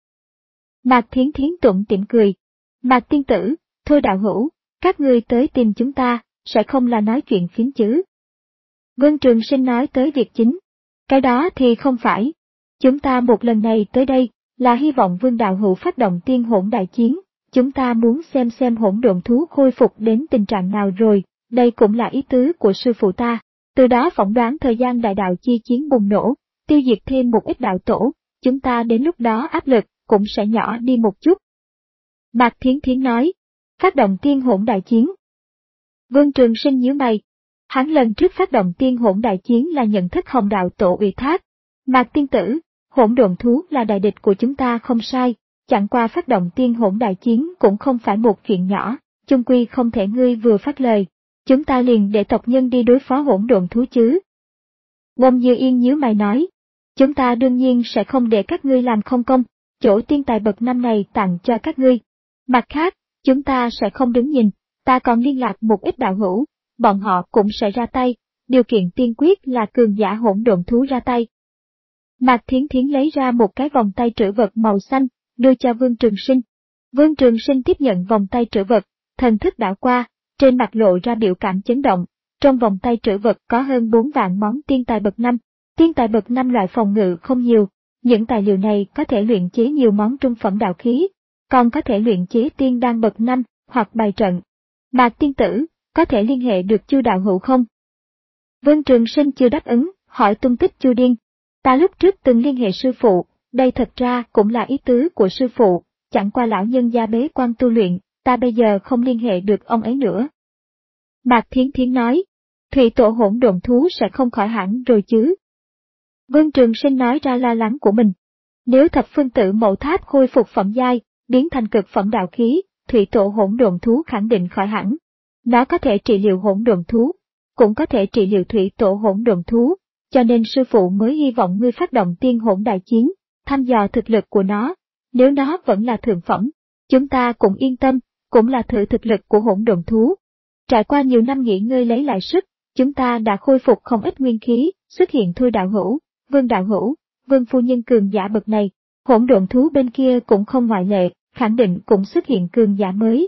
Mạc Thiến Thiến tủm tỉm cười. Mạc tiên tử, Thôi đạo hữu, các ngươi tới tìm chúng ta, sẽ không là nói chuyện phiếm chứ? Vương Trường Sinh nói tới việc chính. Cái đó thì không phải. Chúng ta một lần này tới đây, là hy vọng Vương đạo hữu phát động tiên hỗn đại chiến, chúng ta muốn xem xem hỗn độn thú khôi phục đến tình trạng nào rồi, đây cũng là ý tứ của sư phụ ta, từ đó phỏng đoán thời gian đại đạo chi chiến bùng nổ, tiêu diệt thêm một ít đạo tổ, chúng ta đến lúc đó áp lực cũng sẽ nhỏ đi một chút. Mạc Thiến Thiến nói, phát động tiên hỗn đại chiến. Vương Trường Sinh nhíu mày, hắn lần trước phát động tiên hỗn đại chiến là nhận thức Hồng đạo tổ ủy thác. Mạc tiên tử, hỗn độn thú là đại địch của chúng ta không sai, chẳng qua phát động tiên hỗn đại chiến cũng không phải một chuyện nhỏ, chung quy không thể ngươi vừa phát lời, chúng ta liền để tộc nhân đi đối phó hỗn độn thú chứ. Ngôn Như Yên nhíu mày nói, chúng ta đương nhiên sẽ không để các ngươi làm không công, chỗ tiên tài bậc năm này tặng cho các ngươi. Mặt khác, chúng ta sẽ không đứng nhìn, ta còn liên lạc một ít đạo hữu, bọn họ cũng sẽ ra tay, điều kiện tiên quyết là cường giả hỗn độn thú ra tay. Mạc Thiến Thiến lấy ra một cái vòng tay trữ vật màu xanh, đưa cho Vương Trường Sinh. Vương Trường Sinh tiếp nhận vòng tay trữ vật, thần thức đảo qua, trên mặt lộ ra biểu cảm chấn động. Trong vòng tay trữ vật có hơn bốn vạn món tiên tài bậc năm. Tiên tài bậc năm loại phòng ngự không nhiều, những tài liệu này có thể luyện chế nhiều món trung phẩm đạo khí, còn có thể luyện chế tiên đan bậc năm hoặc bài trận. Mạc tiên tử, có thể liên hệ được Chu đạo hữu không? Vương Trường Sinh chưa đáp ứng, hỏi tung tích Chu Điên. Ta lúc trước từng liên hệ sư phụ, đây thật ra cũng là ý tứ của sư phụ, chẳng qua lão nhân gia bế quan tu luyện, ta bây giờ không liên hệ được ông ấy nữa. Mạc Thiến Thiến nói, thủy tổ hỗn độn thú sẽ không khỏi hẳn rồi chứ. Vương Trường Sinh nói ra lo lắng của mình. Nếu thập phương tự mẫu tháp khôi phục phẩm giai, biến thành cực phẩm đạo khí, thủy tổ hỗn độn thú khẳng định khỏi hẳn. Nó có thể trị liệu hỗn độn thú, cũng có thể trị liệu thủy tổ hỗn độn thú, cho nên sư phụ mới hy vọng ngươi phát động tiên hỗn đại chiến, thăm dò thực lực của nó. Nếu nó vẫn là thượng phẩm, chúng ta cũng yên tâm, cũng là thử thực lực của hỗn độn thú. Trải qua nhiều năm nghỉ ngơi lấy lại sức, chúng ta đã khôi phục không ít nguyên khí, xuất hiện Thôi đạo hữu, Vương đạo hữu, Vương phu nhân cường giả bậc này, hỗn độn thú bên kia cũng không ngoại lệ, khẳng định cũng xuất hiện cường giả mới.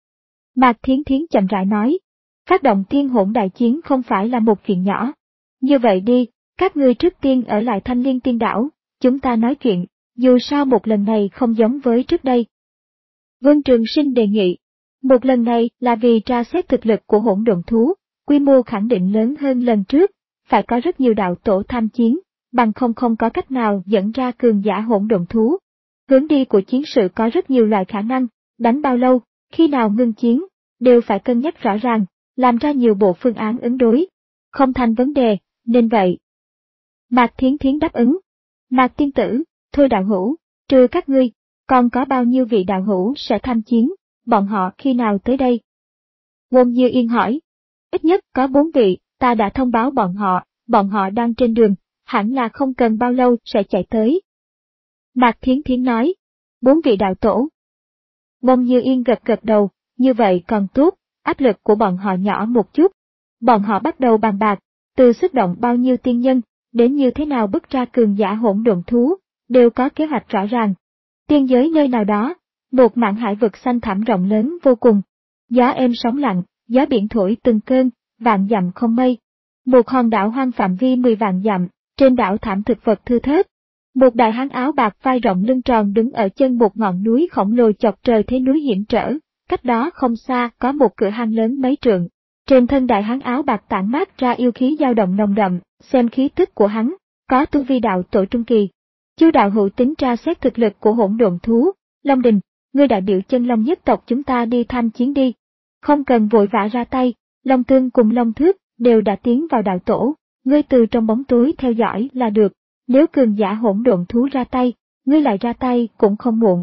Mạc Thiến Thiến chậm rãi nói, phát động tiên hỗn đại chiến không phải là một chuyện nhỏ. Như vậy đi, các ngươi trước tiên ở lại Thanh Liên Tiên Đảo, chúng ta nói chuyện, dù sao một lần này không giống với trước đây. Vương Trường Sinh đề nghị, một lần này là vì tra xét thực lực của hỗn độn thú, quy mô khẳng định lớn hơn lần trước, phải có rất nhiều đạo tổ tham chiến, bằng không không có cách nào dẫn ra cường giả hỗn độn thú. Hướng đi của chiến sự có rất nhiều loại khả năng, đánh bao lâu, khi nào ngưng chiến, đều phải cân nhắc rõ ràng, làm ra nhiều bộ phương án ứng đối. Không thành vấn đề, nên vậy. Mạc Thiến Thiến đáp ứng. Mạc tiên tử, Thôi đạo hữu, trừ các ngươi, còn có bao nhiêu vị đạo hữu sẽ tham chiến, bọn họ khi nào tới đây? Ngôn Như Yên hỏi. Ít nhất có bốn vị, ta đã thông báo bọn họ, bọn họ đang trên đường, hẳn là không cần bao lâu sẽ chạy tới. Mạc Thiến Thiến nói. Bốn vị đạo tổ. Ngôn Như Yên gật gật đầu, như vậy còn tốt, áp lực của bọn họ nhỏ một chút. Bọn họ bắt đầu bàn bạc, từ xuất động bao nhiêu tiên nhân, đến như thế nào bức ra cường giả hỗn độn thú, đều có kế hoạch rõ ràng. Tiên giới nơi nào đó, một mảng hải vực xanh thẳm rộng lớn vô cùng. Gió êm sóng lặng, gió biển thổi từng cơn, vạn dặm không mây. Một hòn đảo hoang phạm vi mười vạn dặm, trên đảo thảm thực vật thưa thớt. Một đại hán áo bạc vai rộng lưng tròn đứng ở chân một ngọn núi khổng lồ chọc trời thế núi hiểm trở, cách đó không xa có một cửa hang lớn mấy trượng. Trên thân đại hán áo bạc tản mát ra yêu khí dao động nồng đậm, xem khí tức của hắn, có tu vi đạo tổ trung kỳ. Chu đạo hữu tính tra xét thực lực của hỗn độn thú, Long Đình, ngươi đại biểu chân long nhất tộc chúng ta đi tham chiến đi. Không cần vội vã ra tay, Long Tương cùng Long Thước đều đã tiến vào đạo tổ, ngươi từ trong bóng tối theo dõi là được, nếu cường giả hỗn độn thú ra tay, ngươi lại ra tay cũng không muộn.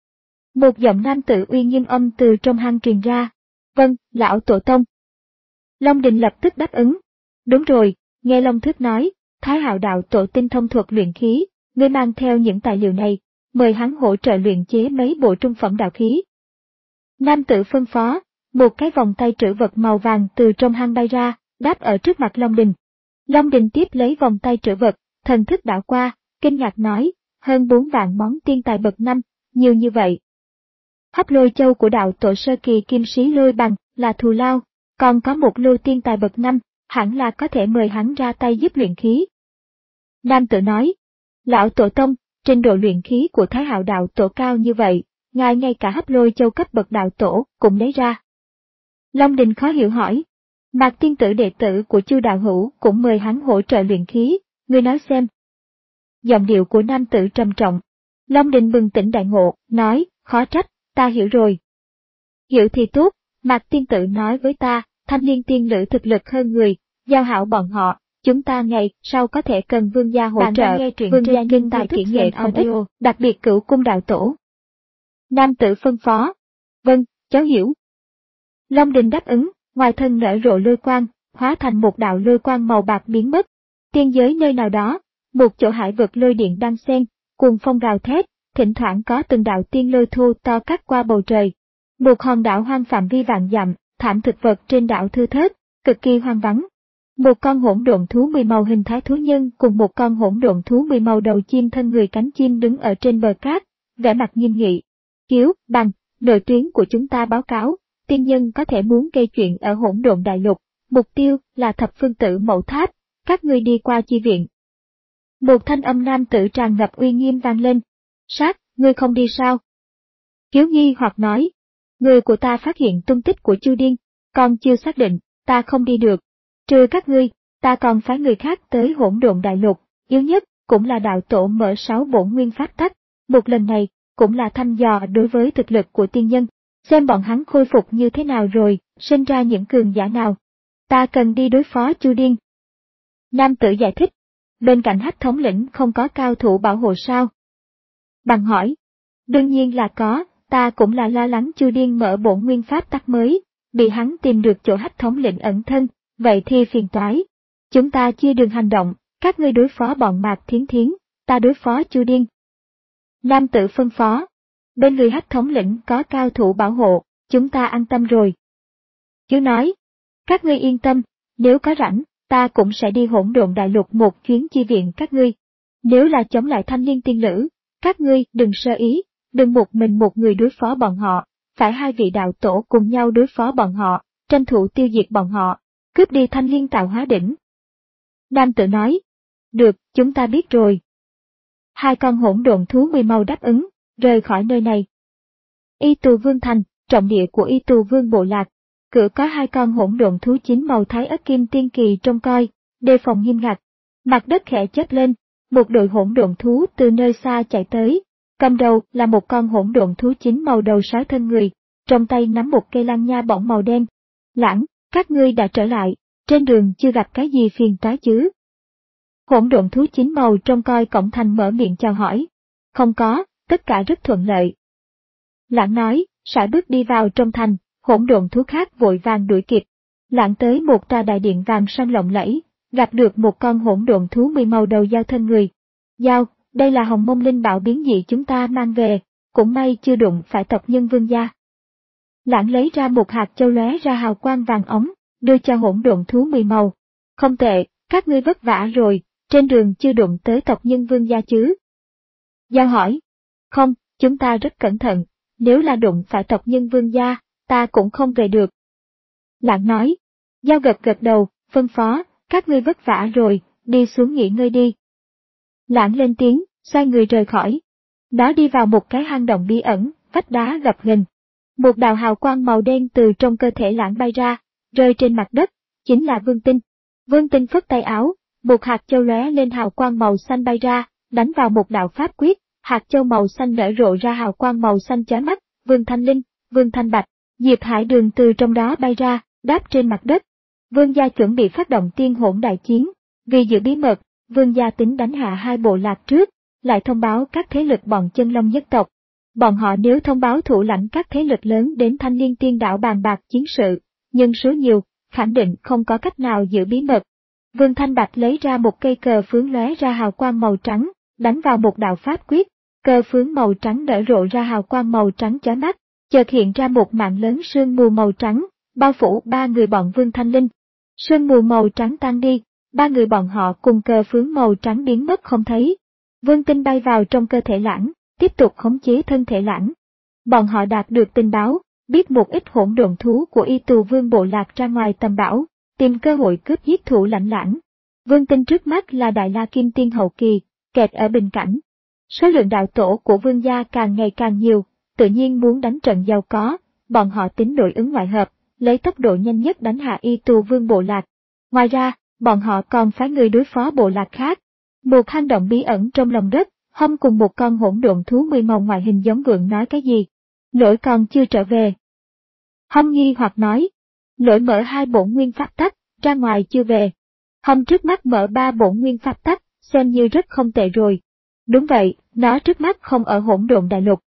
Một giọng nam tử uy nghiêm âm từ trong hang truyền ra, vâng, lão tổ tông. Long Đình lập tức đáp ứng, đúng rồi, nghe Long Thước nói, Thái Hạo đạo tổ tinh thông thuật luyện khí, ngươi mang theo những tài liệu này, mời hắn hỗ trợ luyện chế mấy bộ trung phẩm đạo khí. Nam tử phân phó, một cái vòng tay trữ vật màu vàng từ trong hang bay ra, đáp ở trước mặt Long Đình. Long Đình tiếp lấy vòng tay trữ vật, thần thức đảo qua, kinh ngạc nói, hơn bốn vạn món tiên tài bậc năm, nhiều như vậy. Hấp lôi châu của đạo tổ sơ kỳ kim sĩ lôi bằng là thù lao, còn có một lô tiên tài bậc năm, hẳn là có thể mời hắn ra tay giúp luyện khí. Nam tử nói, lão tổ tông, trình độ luyện khí của Thái Hạo đạo tổ cao như vậy, ngài ngay cả hấp lôi châu cấp bậc đạo tổ cũng lấy ra. Long Đình khó hiểu hỏi, Mạc tiên tử đệ tử của Chu đạo hữu cũng mời hắn hỗ trợ luyện khí, ngươi nói xem. Giọng điệu của nam tử trầm trọng. Long Đình bừng tỉnh đại ngộ, nói, khó trách, ta hiểu rồi. Hiểu thì tốt, Mạc tiên tử nói với ta, thanh liên tiên lữ thực lực hơn người, giao hảo bọn họ, chúng ta ngày sau có thể cần vương gia hỗ Bạn trợ, đang nghe truyện vương trên gia nhân tài kỹ nghệ không ít, audio. đặc biệt cửu cung đạo tổ. Nam tử phân phó, vâng, cháu hiểu. Long Đình đáp ứng, ngoài thân nở rộ lôi quang, hóa thành một đạo lôi quang màu bạc biến mất. Tiên giới nơi nào đó, một chỗ hải vực lôi điện đang xen, cuồng phong gào thét, thỉnh thoảng có từng đạo tiên lôi thô to cắt qua bầu trời. Một hòn đảo hoang phạm vi vạn dặm, thảm thực vật trên đảo thưa thớt, cực kỳ hoang vắng. Một con hỗn độn thú mười màu hình thái thú nhân cùng một con hỗn độn thú mười màu đầu chim thân người cánh chim đứng ở trên bờ cát, vẻ mặt nghiêm nghị. Kiếu, Bằng, nội tuyến của chúng ta báo cáo, tiên nhân có thể muốn gây chuyện ở hỗn độn đại lục, mục tiêu là thập phương tử mẫu tháp, các ngươi đi qua chi viện. Một thanh âm nam tử tràn ngập uy nghiêm vang lên. Sát, ngươi không đi sao? Kiếu nghi hoặc nói, người của ta phát hiện tung tích của Chu Điên, còn chưa xác định, ta không đi được. Trừ các ngươi, ta còn phái người khác tới hỗn độn đại lục, yếu nhất cũng là đạo tổ mở sáu bổn nguyên pháp tắc. Một lần này cũng là thăm dò đối với thực lực của tiên nhân, xem bọn hắn khôi phục như thế nào rồi, sinh ra những cường giả nào. Ta cần đi đối phó Chu Điên. Nam tử giải thích, bên cạnh Hắc thống lĩnh không có cao thủ bảo hộ sao? Bằng hỏi, đương nhiên là có, ta cũng là lo lắng Chu Điên mở bổn nguyên pháp tắc mới, bị hắn tìm được chỗ Hắc thống lĩnh ẩn thân, vậy thì phiền toái. Chúng ta chia đường hành động, các ngươi đối phó bọn Mạc Thiến Thiến, ta đối phó Chu Điên. Nam tử phân phó, bên người Hắc thống lĩnh có cao thủ bảo hộ, chúng ta an tâm rồi. Chứ nói, các ngươi yên tâm, nếu có rảnh, ta cũng sẽ đi hỗn độn đại lục một chuyến chi viện các ngươi. Nếu là chống lại thanh liên tiên lữ, các ngươi đừng sơ ý, đừng một mình một người đối phó bọn họ, phải hai vị đạo tổ cùng nhau đối phó bọn họ, tranh thủ tiêu diệt bọn họ, cướp đi thanh liên tạo hóa đỉnh. Nam tử nói, được, chúng ta biết rồi. Hai con hỗn độn thú mười màu đáp ứng, rời khỏi nơi này. Y Tù Vương Thành, trọng địa của Y Tù Vương bộ lạc, cửa có hai con hỗn độn thú chín màu thái ớt kim tiên kỳ trông coi, đề phòng nghiêm ngặt. Mặt đất khẽ chớp lên, một đội hỗn độn thú từ nơi xa chạy tới, cầm đầu là một con hỗn độn thú chín màu đầu sói thân người, trong tay nắm một cây lăng nha bổng màu đen. Lãng, các ngươi đã trở lại, trên đường chưa gặp cái gì phiền toái chứ? Hỗn độn thú chín màu trông coi cổng thành mở miệng chào hỏi. Không có, tất cả rất thuận lợi. Lãng nói, sải bước đi vào trong thành, hỗn độn thú khác vội vàng đuổi kịp. Lãng tới một tòa đại điện vàng son lộng lẫy, gặp được một con hỗn độn thú mười màu đầu dao thân người. Dao, đây là hồng mông linh bảo biến dị chúng ta mang về, cũng may chưa đụng phải tộc nhân vương gia. Lãng lấy ra một hạt châu lóe ra hào quang vàng ống, đưa cho hỗn độn thú mười màu. Không tệ, các ngươi vất vả rồi, trên đường chưa đụng tới tộc nhân vương gia chứ? Dao hỏi. Không, chúng ta rất cẩn thận, nếu là đụng phải tộc nhân vương gia, ta cũng không về được. Lãng nói. Dao gật gật đầu, phân phó, các ngươi vất vả rồi, đi xuống nghỉ ngơi đi. Lãng lên tiếng, xoay người rời khỏi. Nó đi vào một cái hang động bí ẩn, vách đá gập ghềnh. Một đạo hào quang màu đen từ trong cơ thể Lãng bay ra, rơi trên mặt đất, chính là Vương Tinh. Vương Tinh phất tay áo, một hạt châu lóe lên hào quang màu xanh bay ra, đánh vào một đạo pháp quyết, hạt châu màu xanh nở rộ ra hào quang màu xanh chói mắt, Vương Thanh Linh, Vương Thanh Bạch, Diệp Hải Đường từ trong đó bay ra, đáp trên mặt đất, Vương gia chuẩn bị phát động tiên hỗn đại chiến. Vì giữ bí mật, vương gia tính đánh hạ hai bộ lạc trước, lại thông báo các thế lực bọn chân long nhất tộc. Bọn họ nếu thông báo thủ lãnh các thế lực lớn đến Thanh Liên Tiên Đảo bàn bạc chiến sự, nhân số nhiều, khẳng định không có cách nào giữ bí mật. Vương Thanh Bạch lấy ra một cây cờ phướng lóe ra hào quang màu trắng, đánh vào một đạo pháp quyết, cờ phướng màu trắng nở rộ ra hào quang màu trắng chói mắt, chợt hiện ra một mảng lớn sương mù màu trắng, bao phủ ba người bọn Vương Thanh Linh. Sương mù màu trắng tan đi, ba người bọn họ cùng cờ phướng màu trắng biến mất không thấy. Vương Tinh bay vào trong cơ thể Lãng, tiếp tục khống chế thân thể Lãng. Bọn họ đạt được tình báo, biết một ít hỗn độn thú của Y Tù Vương bộ lạc ra ngoài tầm bão, tìm cơ hội cướp giết thủ lãnh Lãng. Vương Tinh trước mắt là Đại La Kim Tiên hậu kỳ, kẹt ở bình cảnh. Số lượng đạo tổ của vương gia càng ngày càng nhiều, tự nhiên muốn đánh trận giàu có, bọn họ tính nội ứng ngoại hợp, lấy tốc độ nhanh nhất đánh hạ Y Tù Vương bộ lạc. Ngoài ra, bọn họ còn phái người đối phó bộ lạc khác. Một hang động bí ẩn trong lòng đất, Hâm cùng một con hỗn độn thú mười màu ngoại hình giống vượn nói cái gì? Lỗi còn chưa trở về. Hâm nghi hoặc nói, lỗi mở hai bổn nguyên pháp tắc, ra ngoài chưa về. Hâm trước mắt mở ba bổn nguyên pháp tắc, xem như rất không tệ rồi. Đúng vậy, nó trước mắt không ở hỗn độn đại lục.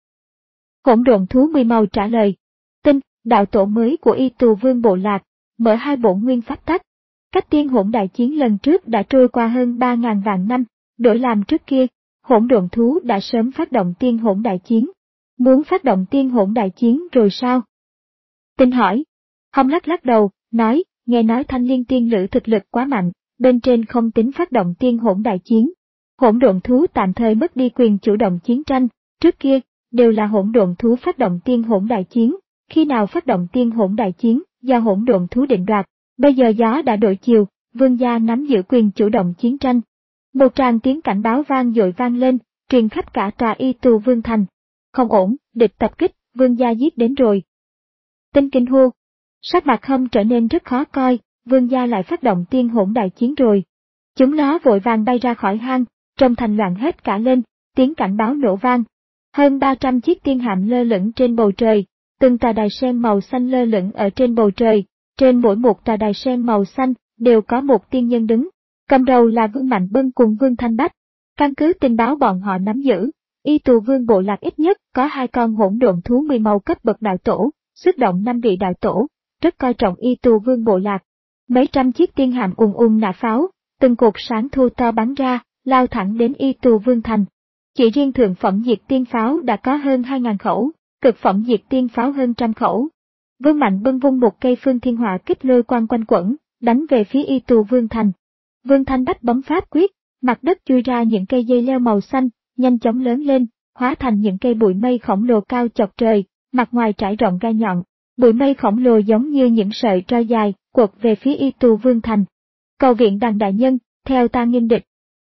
Hỗn độn thú mười màu trả lời, Tinh, đạo tổ mới của Y Tù Vương bộ lạc, mở hai bổn nguyên pháp tắc. Cách tiên hỗn đại chiến lần trước đã trôi qua hơn ba ngàn vạn năm, đổi làm trước kia, hỗn độn thú đã sớm phát động tiên hỗn đại chiến. Muốn phát động tiên hỗn đại chiến rồi sao? Tinh hỏi. Hâm lắc lắc đầu, nói, nghe nói Thanh Liên tiên lữ thực lực quá mạnh, bên trên không tính phát động tiên hỗn đại chiến. Hỗn độn thú tạm thời mất đi quyền chủ động chiến tranh, trước kia, đều là hỗn độn thú phát động tiên hỗn đại chiến, khi nào phát động tiên hỗn đại chiến, do hỗn độn thú định đoạt. Bây giờ gió đã đổi chiều, vương gia nắm giữ quyền chủ động chiến tranh. Một tràng tiếng cảnh báo vang dội vang lên, truyền khắp cả tòa Y Tù Vương thành. Không ổn, địch tập kích, vương gia giết đến rồi. Tinh kinh hô. Sắc mặt Hâm trở nên rất khó coi, vương gia lại phát động tiên hỗn đại chiến rồi. Chúng nó vội vàng bay ra khỏi hang, trong thành loạn hết cả lên, tiếng cảnh báo nổ vang. Hơn ba trăm chiếc tiên hạm lơ lửng trên bầu trời, từng tòa đài sen màu xanh lơ lửng ở trên bầu trời. Trên mỗi một tòa đài sen màu xanh, đều có một tiên nhân đứng. Cầm đầu là Vương Mạnh Bân cùng Vương Thanh Bách. Căn cứ tình báo bọn họ nắm giữ, Y Tù Vương bộ lạc ít nhất có hai con hỗn độn thú mười màu cấp bậc đạo tổ, xuất động năm vị đạo tổ, rất coi trọng Y Tù Vương bộ lạc. Mấy trăm chiếc tiên hạm ùn ùn nã pháo, từng cột sáng thu to bắn ra, lao thẳng đến Y Tù Vương thành. Chỉ riêng thượng phẩm diệt tiên pháo đã có hơn hai ngàn khẩu, cực phẩm diệt tiên pháo hơn trăm khẩu. Vương Mạnh Bân vung một cây phương thiên hỏa kích lôi quang quanh quẩn, đánh về phía Y Tù Vương thành. Vương Thanh Bách bấm pháp quyết, mặt đất chui ra những cây dây leo màu xanh, nhanh chóng lớn lên, hóa thành những cây bụi mây khổng lồ cao chọc trời, mặt ngoài trải rộng gai nhọn. Bụi mây khổng lồ giống như những sợi tro dài, quật về phía Y Tù Vương thành. Cầu viện đàn đại nhân, theo ta nghênh địch.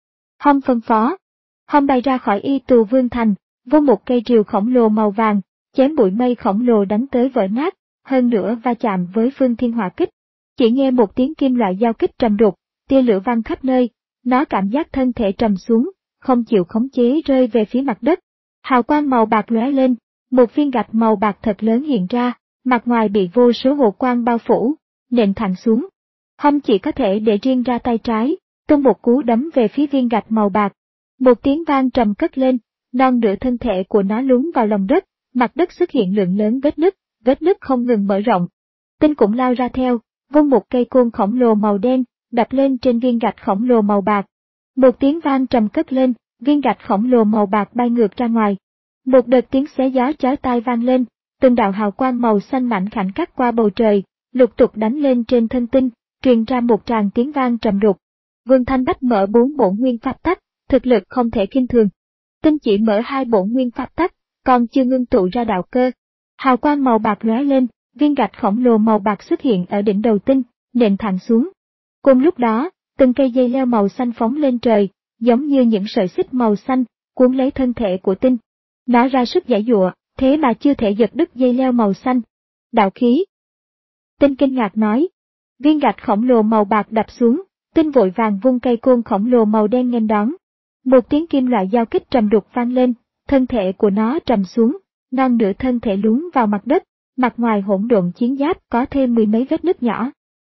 Hâm phân phó. Hâm bay ra khỏi Y Tù Vương thành, vô một cây rìu khổng lồ màu vàng, chém bụi mây khổng lồ đánh tới vỡ nát. Hơn nữa va chạm với phương thiên hỏa kích. Chỉ nghe một tiếng kim loại giao kích trầm đục, tia lửa văng khắp nơi, nó cảm giác thân thể trầm xuống, không chịu khống chế rơi về phía mặt đất. Hào quang màu bạc lóe lên, một viên gạch màu bạc thật lớn hiện ra, mặt ngoài bị vô số hồ quang bao phủ, nện thẳng xuống. Hâm chỉ có thể để riêng ra tay trái, tung một cú đấm về phía viên gạch màu bạc. Một tiếng vang trầm cất lên, non nửa thân thể của nó lún vào lòng đất, mặt đất xuất hiện lượng lớn vết nứt. Vết nứt không ngừng mở rộng. Tinh cũng lao ra theo, vung một cây côn khổng lồ màu đen, đập lên trên viên gạch khổng lồ màu bạc. Một tiếng vang trầm cất lên, viên gạch khổng lồ màu bạc bay ngược ra ngoài. Một đợt tiếng xé gió chói tai vang lên, từng đạo hào quang màu xanh mảnh khảnh cắt qua bầu trời, lục tục đánh lên trên thân Tinh, truyền ra một tràng tiếng vang trầm đục. Vương Thanh Bách mở bốn bổn nguyên pháp tắc, thực lực không thể khinh thường. Tinh chỉ mở hai bổn nguyên pháp tắc, còn chưa ngưng tụ ra đạo cơ. Hào quang màu bạc lóe lên, viên gạch khổng lồ màu bạc xuất hiện ở đỉnh đầu Tinh, nện thẳng xuống. Cùng lúc đó, từng cây dây leo màu xanh phóng lên trời, giống như những sợi xích màu xanh, cuốn lấy thân thể của Tinh. Nó ra sức giãy giụa, thế mà chưa thể giật đứt dây leo màu xanh. Đạo khí. Tinh kinh ngạc nói. Viên gạch khổng lồ màu bạc đập xuống, Tinh vội vàng vung cây côn khổng lồ màu đen nghênh đón. Một tiếng kim loại giao kích trầm đục vang lên, thân thể của nó trầm xuống. Non nửa thân thể lún vào mặt đất, mặt ngoài hỗn độn chiến giáp có thêm mười mấy vết nứt nhỏ.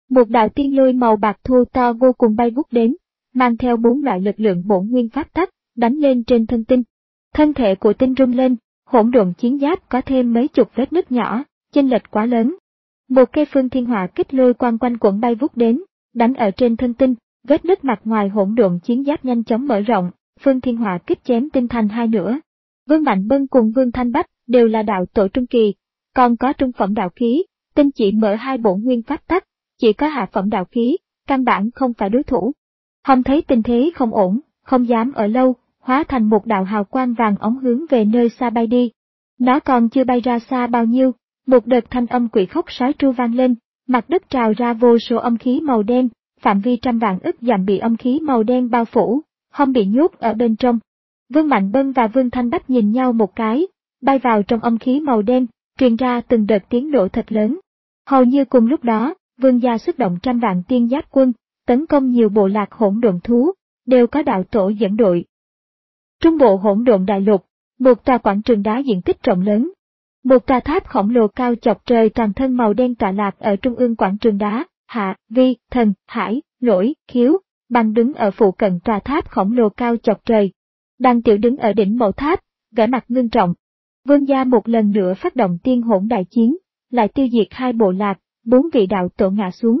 Một đạo tiên lôi màu bạc thô to vô cùng bay vút đến, mang theo bốn loại lực lượng bổn nguyên pháp tắc, đánh lên trên thân tinh. Thân thể của tinh rung lên, hỗn độn chiến giáp có thêm mấy chục vết nứt nhỏ, chênh lệch quá lớn. Một cây phương thiên hỏa kích lôi quang quanh quẩn bay vút đến, đánh ở trên thân tinh, vết nứt mặt ngoài hỗn độn chiến giáp nhanh chóng mở rộng, phương thiên hỏa kích chém tinh thành hai nửa. Vương Mạnh Bân cùng Vương Thanh Bách đều là đạo tổ trung kỳ, còn có trung phẩm đạo khí, tinh chỉ mở hai bổn nguyên pháp tắc, chỉ có hạ phẩm đạo khí, căn bản không phải đối thủ. Hồng thấy tình thế không ổn, không dám ở lâu, hóa thành một đạo hào quang vàng óng hướng về nơi xa bay đi. Nó còn chưa bay ra xa bao nhiêu, một đợt thanh âm quỷ khóc sói tru vang lên, mặt đất trào ra vô số âm khí màu đen, phạm vi trăm vạn ức dặm bị âm khí màu đen bao phủ, không bị nhốt ở bên trong. Vương Mạnh Bân và Vương Thanh Bách nhìn nhau một cái, bay vào trong âm khí màu đen, truyền ra từng đợt tiếng nổ thật lớn. Hầu như cùng lúc đó, Vương gia xuất động trăm vạn tiên giáp quân, tấn công nhiều bộ lạc hỗn độn thú, đều có đạo tổ dẫn đội. Trung bộ hỗn độn đại lục, một tòa quảng trường đá diện tích rộng lớn. Một tòa tháp khổng lồ cao chọc trời toàn thân màu đen tọa lạc ở trung ương quảng trường đá, Hạ, Vi, Thần, Hải, Lỗi, Khiếu, Băng đứng ở phụ cận tòa tháp khổng lồ cao chọc trời. Đăng Tiểu đứng ở đỉnh mộ tháp, vẻ mặt ngưng trọng. Vương gia một lần nữa phát động tiên hỗn đại chiến, lại tiêu diệt hai bộ lạc, bốn vị đạo tổ ngã xuống.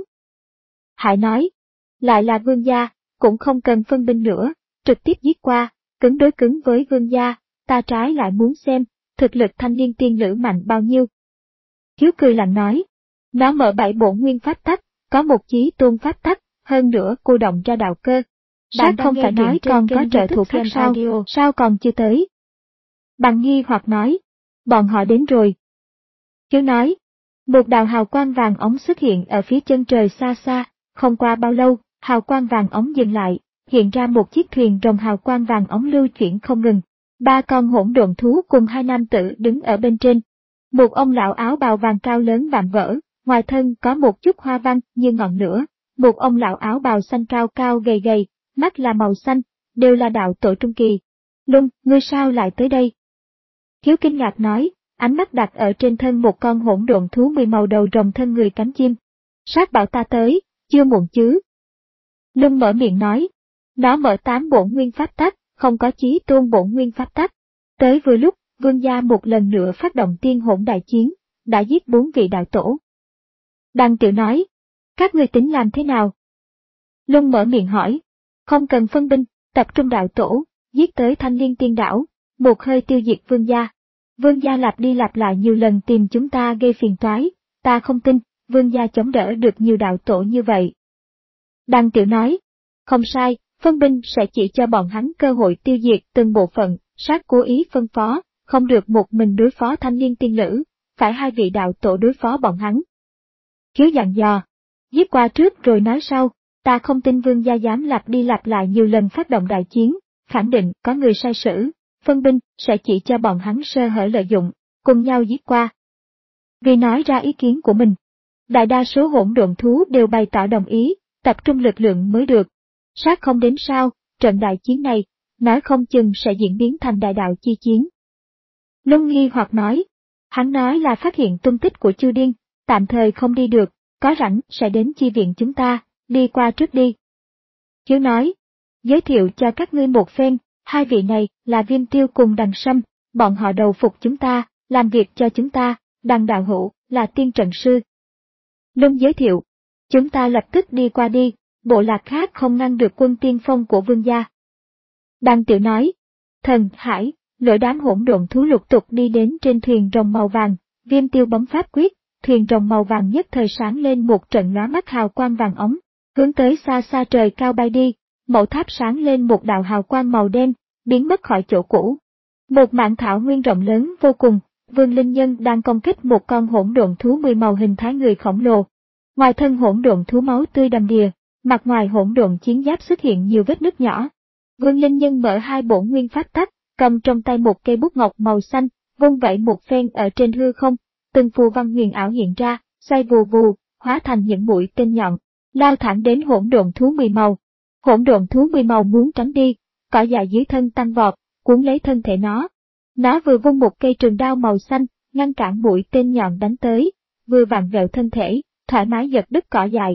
Hải nói, lại là vương gia, cũng không cần phân binh nữa, trực tiếp giết qua, cứng đối cứng với vương gia, ta trái lại muốn xem, thực lực thanh niên tiên nữ mạnh bao nhiêu. Khiếu cười lạnh nói, nó mở bảy bổn nguyên pháp tắc, có một chí tôn pháp tắc, hơn nữa cô động ra đạo cơ. Sát không phải nói còn có trợ thủ khác sao, sao còn chưa tới. Bằng nghi hoặc nói, bọn họ đến rồi. Khiếu nói, một đạo hào quang vàng ống xuất hiện ở phía chân trời xa xa, không qua bao lâu, hào quang vàng ống dừng lại, hiện ra một chiếc thuyền rồng hào quang vàng ống lưu chuyển không ngừng. Ba con hỗn độn thú cùng hai nam tử đứng ở bên trên. Một ông lão áo bào vàng cao lớn vạm vỡ, ngoài thân có một chút hoa văn như ngọn lửa. Một ông lão áo bào xanh cao cao gầy gầy, mắt là màu xanh, đều là đạo tổ trung kỳ. Lung, ngươi sao lại tới đây? Khiếu kinh ngạc nói, ánh mắt đặt ở trên thân một con hỗn độn thú mười màu đầu rồng thân người cánh chim. Sát bảo ta tới, chưa muộn chứ. Lung mở miệng nói, nó mở tám bổn nguyên pháp tắc, không có chí tôn bổn nguyên pháp tắc. Tới vừa lúc, vương gia một lần nữa phát động tiên hỗn đại chiến, đã giết bốn vị đạo tổ. Đăng Tiểu nói, các người tính làm thế nào? Lung mở miệng hỏi, không cần phân binh, tập trung đạo tổ, giết tới Thanh Liên Tiên Đảo, một hơi tiêu diệt vương gia. Vương gia lặp đi lặp lại nhiều lần tìm chúng ta gây phiền toái, ta không tin, vương gia chống đỡ được nhiều đạo tổ như vậy. Đăng Tiểu nói, không sai, phân binh sẽ chỉ cho bọn hắn cơ hội tiêu diệt từng bộ phận, sát cố ý phân phó, không được một mình đối phó Thanh Liên Tiên Nữ, phải hai vị đạo tổ đối phó bọn hắn. Khiếu dặn dò, giết qua trước rồi nói sau, ta không tin vương gia dám lặp đi lặp lại nhiều lần phát động đại chiến, khẳng định có người sai sử, phân binh sẽ chỉ cho bọn hắn sơ hở lợi dụng, cùng nhau giết qua. Vì nói ra ý kiến của mình, đại đa số hỗn độn thú đều bày tỏ đồng ý, tập trung lực lượng mới được. Sát không đến sao, trận đại chiến này, nói không chừng sẽ diễn biến thành đại đạo chi chiến. Lung nghi hoặc nói, hắn nói là phát hiện tung tích của Chu Điên, tạm thời không đi được, có rảnh sẽ đến chi viện chúng ta, đi qua trước đi. Khiếu nói, giới thiệu cho các ngươi một phen, hai vị này là Viêm Tiêu cùng Đằng Sâm, bọn họ đầu phục chúng ta, làm việc cho chúng ta, Đằng đạo hữu là tiên trận sư. Lung giới thiệu, chúng ta lập tức đi qua đi, bộ lạc khác không ngăn được quân tiên phong của vương gia. Đăng Tiểu nói, Thần, Hải, Lỗi đám hỗn độn thú lục tục đi đến trên thuyền rồng màu vàng, Viêm Tiêu bấm pháp quyết, thuyền rồng màu vàng nhất thời sáng lên một trận lóa mắt hào quang vàng ống, hướng tới xa xa trời cao bay đi, mẫu tháp sáng lên một đạo hào quang màu đen, biến mất khỏi chỗ cũ. Một mảng thảo nguyên rộng lớn vô cùng, Vương Linh Nhân đang công kích một con hỗn độn thú mười màu hình thái người khổng lồ. Ngoài thân hỗn độn thú máu tươi đầm đìa, mặt ngoài hỗn độn chiến giáp xuất hiện nhiều vết nứt nhỏ. Vương Linh Nhân mở hai bổn nguyên pháp tắc, cầm trong tay một cây bút ngọc màu xanh, vung vẩy một phen ở trên hư không, từng phù văn huyền ảo hiện ra, xoay vù vù, hóa thành những mũi tên nhọn, lao thẳng đến hỗn độn thú mười màu. Hỗn độn thú mười màu muốn tránh đi, cỏ dại dưới thân tăng vọt, cuốn lấy thân thể nó. Nó vừa vung một cây trường đao màu xanh, ngăn cản mũi tên nhọn đánh tới, vừa vặn vẹo thân thể, thoải mái giật đứt cỏ dại,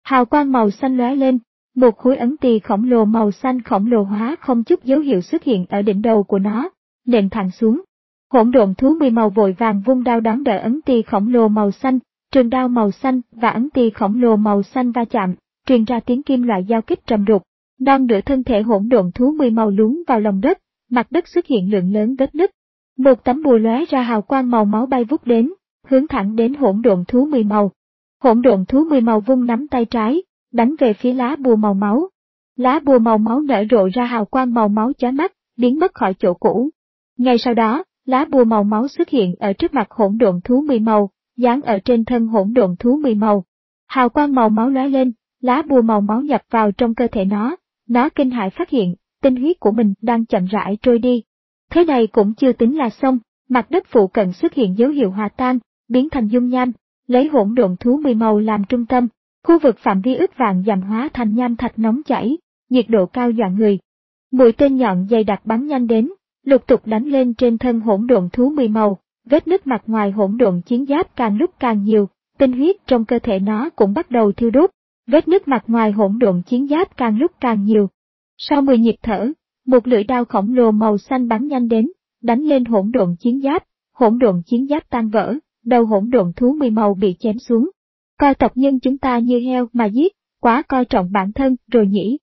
Hào quang màu xanh lóe lên, một khối ấn tỳ khổng lồ màu xanh khổng lồ hóa không chút dấu hiệu xuất hiện ở đỉnh đầu của nó, nện thẳng xuống. Hỗn độn thú mười màu vội vàng vung đao đón đỡ ấn tỳ khổng lồ màu xanh, trường đao màu xanh và ấn tỳ khổng lồ màu xanh va chạm, truyền ra tiếng kim loại giao kích trầm đục. Non nửa thân thể hỗn độn thú mười màu lún vào lòng đất, mặt đất xuất hiện lượng lớn vết nứt. Một tấm bùa lóe ra hào quang màu máu bay vút đến, hướng thẳng đến hỗn độn thú mười màu. Hỗn độn thú mười màu vung nắm tay trái, đánh về phía lá bùa màu máu. Lá bùa màu máu nở rộ ra hào quang màu máu chói mắt, biến mất khỏi chỗ cũ. Ngay sau đó, lá bùa màu máu xuất hiện ở trước mặt hỗn độn thú mười màu, dán ở trên thân hỗn độn thú mười màu. Hào quang màu máu lóe lên, lá bùa màu máu nhập vào trong cơ thể nó, nó kinh hãi phát hiện, tinh huyết của mình đang chậm rãi trôi đi. Thế này cũng chưa tính là xong, mặt đất phụ cận xuất hiện dấu hiệu hòa tan, biến thành dung nham, lấy hỗn độn thú mười màu làm trung tâm, khu vực phạm vi ước vạn dặm hóa thành nham thạch nóng chảy, nhiệt độ cao dọa người. Mũi tên nhọn dày đặc bắn nhanh đến, lục tục đánh lên trên thân hỗn độn thú mười màu, vết nứt mặt ngoài hỗn độn chiến giáp càng lúc càng nhiều, tinh huyết trong cơ thể nó cũng bắt đầu thiêu đốt, vết nứt mặt ngoài hỗn độn chiến giáp càng lúc càng nhiều. Sau mười nhịp thở, một lưỡi đao khổng lồ màu xanh bắn nhanh đến, đánh lên hỗn độn chiến giáp, hỗn độn chiến giáp tan vỡ, đầu hỗn độn thú mười màu bị chém xuống. Coi tộc nhân chúng ta như heo mà giết, quá coi trọng bản thân rồi nhỉ.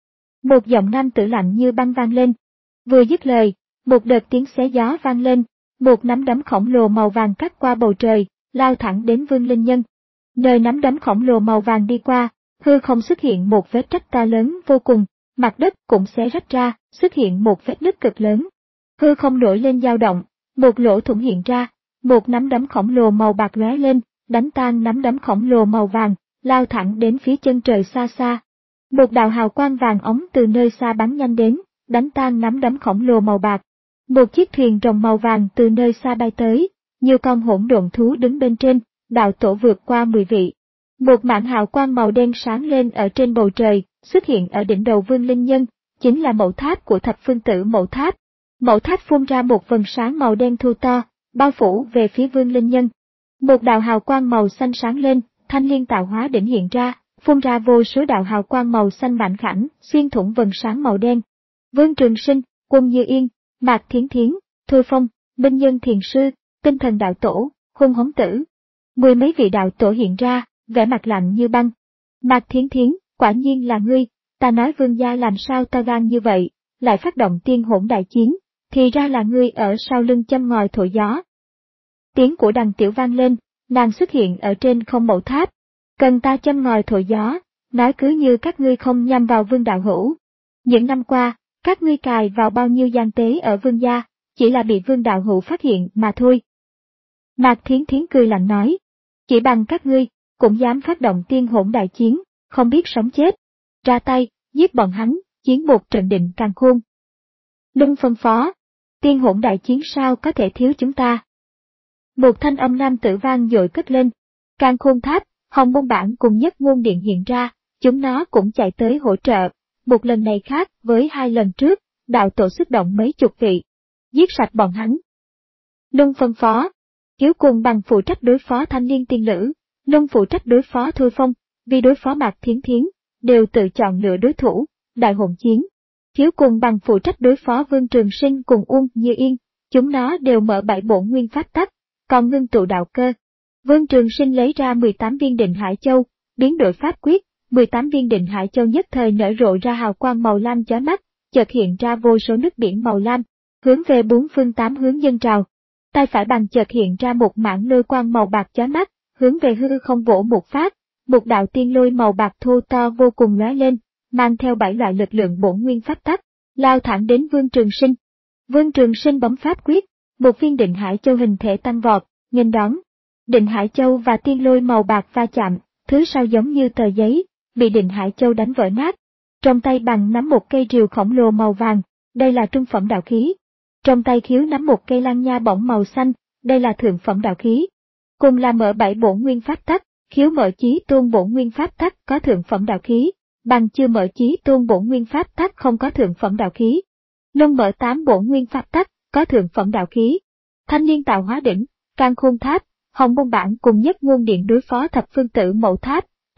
Một giọng nam tử lạnh như băng vang lên. Vừa dứt lời, một đợt tiếng xé gió vang lên, một nắm đấm khổng lồ màu vàng cắt qua bầu trời, lao thẳng đến Vương Linh Nhân. Nơi nắm đấm khổng lồ màu vàng đi qua, hư không xuất hiện một vết rách to lớn vô cùng, mặt đất cũng xé rách ra, xuất hiện một vết nứt cực lớn. Hư không nổi lên dao động, một lỗ thủng hiện ra, một nắm đấm khổng lồ màu bạc lóe lên, đánh tan nắm đấm khổng lồ màu vàng, lao thẳng đến phía chân trời xa xa. Một đạo hào quang vàng ống từ nơi xa bắn nhanh đến, đánh tan nắm đấm khổng lồ màu bạc. Một chiếc thuyền rồng màu vàng từ nơi xa bay tới, nhiều con hỗn độn thú đứng bên trên, đạo tổ vượt qua mười vị. Một mảng hào quang màu đen sáng lên ở trên bầu trời, xuất hiện ở đỉnh đầu Vương Linh Nhân, chính là mẫu tháp của thập phương tử mẫu tháp. Mẫu tháp phun ra một vầng sáng màu đen thu to, bao phủ về phía Vương Linh Nhân. Một đạo hào quang màu xanh sáng lên, thanh liên tạo hóa đỉnh hiện ra, phun ra vô số đạo hào quang màu xanh mảnh khảnh, xuyên thủng vầng sáng màu đen. Vương Trường Sinh, Quân Như Yên, Mạc Thiến Thiến, Thôi Phong, Minh Nhân Thiền Sư, Tinh Thần Đạo Tổ, Hung Hống Tử. Mười mấy vị đạo tổ hiện ra, vẻ mặt lạnh như băng. Mạc Thiến Thiến, quả nhiên là ngươi, ta nói Vương gia làm sao ta gan như vậy, lại phát động tiên hỗn đại chiến, thì ra là ngươi ở sau lưng châm ngòi thổi gió. Tiếng của Đằng Tiểu vang lên, nàng xuất hiện ở trên không mẫu tháp. Cần ta châm ngòi thổi gió, nói cứ như các ngươi không nhằm vào Vương đạo hữu. Những năm qua, các ngươi cài vào bao nhiêu gian tế ở Vương gia, chỉ là bị Vương đạo hữu phát hiện mà thôi. Mạc Thiến Thiến cười lạnh nói, chỉ bằng các ngươi, cũng dám phát động tiên hỗn đại chiến, không biết sống chết. Ra tay, giết bọn hắn, chiến một trận định càn khôn. Lưng phân phó, tiên hỗn đại chiến sao có thể thiếu chúng ta. Một thanh âm nam tử vang dội cất lên, càn khôn tháp, Hồng Môn Bản cùng Nhất Ngôn Điện hiện ra, chúng nó cũng chạy tới hỗ trợ, một lần này khác với hai lần trước, đạo tổ xuất động mấy chục vị, giết sạch bọn hắn. Lung phân phó, Hiếu cùng bằng phụ trách đối phó thanh niên tiên lữ, Lung phụ trách đối phó Thôi Phong, vì đối phó Mạc Thiến Thiến, đều tự chọn lựa đối thủ, đại hỗn chiến. Hiếu cùng bằng phụ trách đối phó Vương Trường Sinh cùng Uông Như Yên, chúng nó đều mở bảy bổn nguyên pháp tắc, còn ngưng tụ đạo cơ. Vương Trường Sinh lấy ra mười tám viên định hải châu, biến đổi pháp quyết, mười tám viên định hải châu nhất thời nở rộ ra hào quang màu lam chói mắt, chợt hiện ra vô số nước biển màu lam, hướng về bốn phương tám hướng dâng trào. Tay phải bằng chợt hiện ra một mảng lôi quang màu bạc chói mắt, hướng về hư không vỗ một phát, một đạo tiên lôi màu bạc thô to vô cùng lóe lên, mang theo bảy loại lực lượng bổn nguyên pháp tắc, lao thẳng đến Vương Trường Sinh. Vương Trường Sinh bấm pháp quyết, một viên định hải châu hình thể tăng vọt, nghênh đón. Định hải châu và tiên lôi màu bạc va chạm, thứ sau giống như tờ giấy, bị định hải châu đánh vỡ nát. Trong tay bằng nắm một cây rìu khổng lồ màu vàng, đây là trung phẩm đạo khí. Trong tay Khiếu nắm một cây lan nha bổng màu xanh, đây là thượng phẩm đạo khí. Cùng là mở bảy bổn nguyên pháp tắc, Khiếu mở chí tôn bổn nguyên pháp tắc có thượng phẩm đạo khí, bằng chưa mở chí tôn bổn nguyên pháp tắc không có thượng phẩm đạo khí. Lung mở tám bổn nguyên pháp tắc, có thượng phẩm đạo khí. Thanh liên tạo hóa đỉnh, càn khôn tháp, Hồng Môn Bản cùng Nhất Ngôn Điện đối phó thập phương tử mẫu tháp,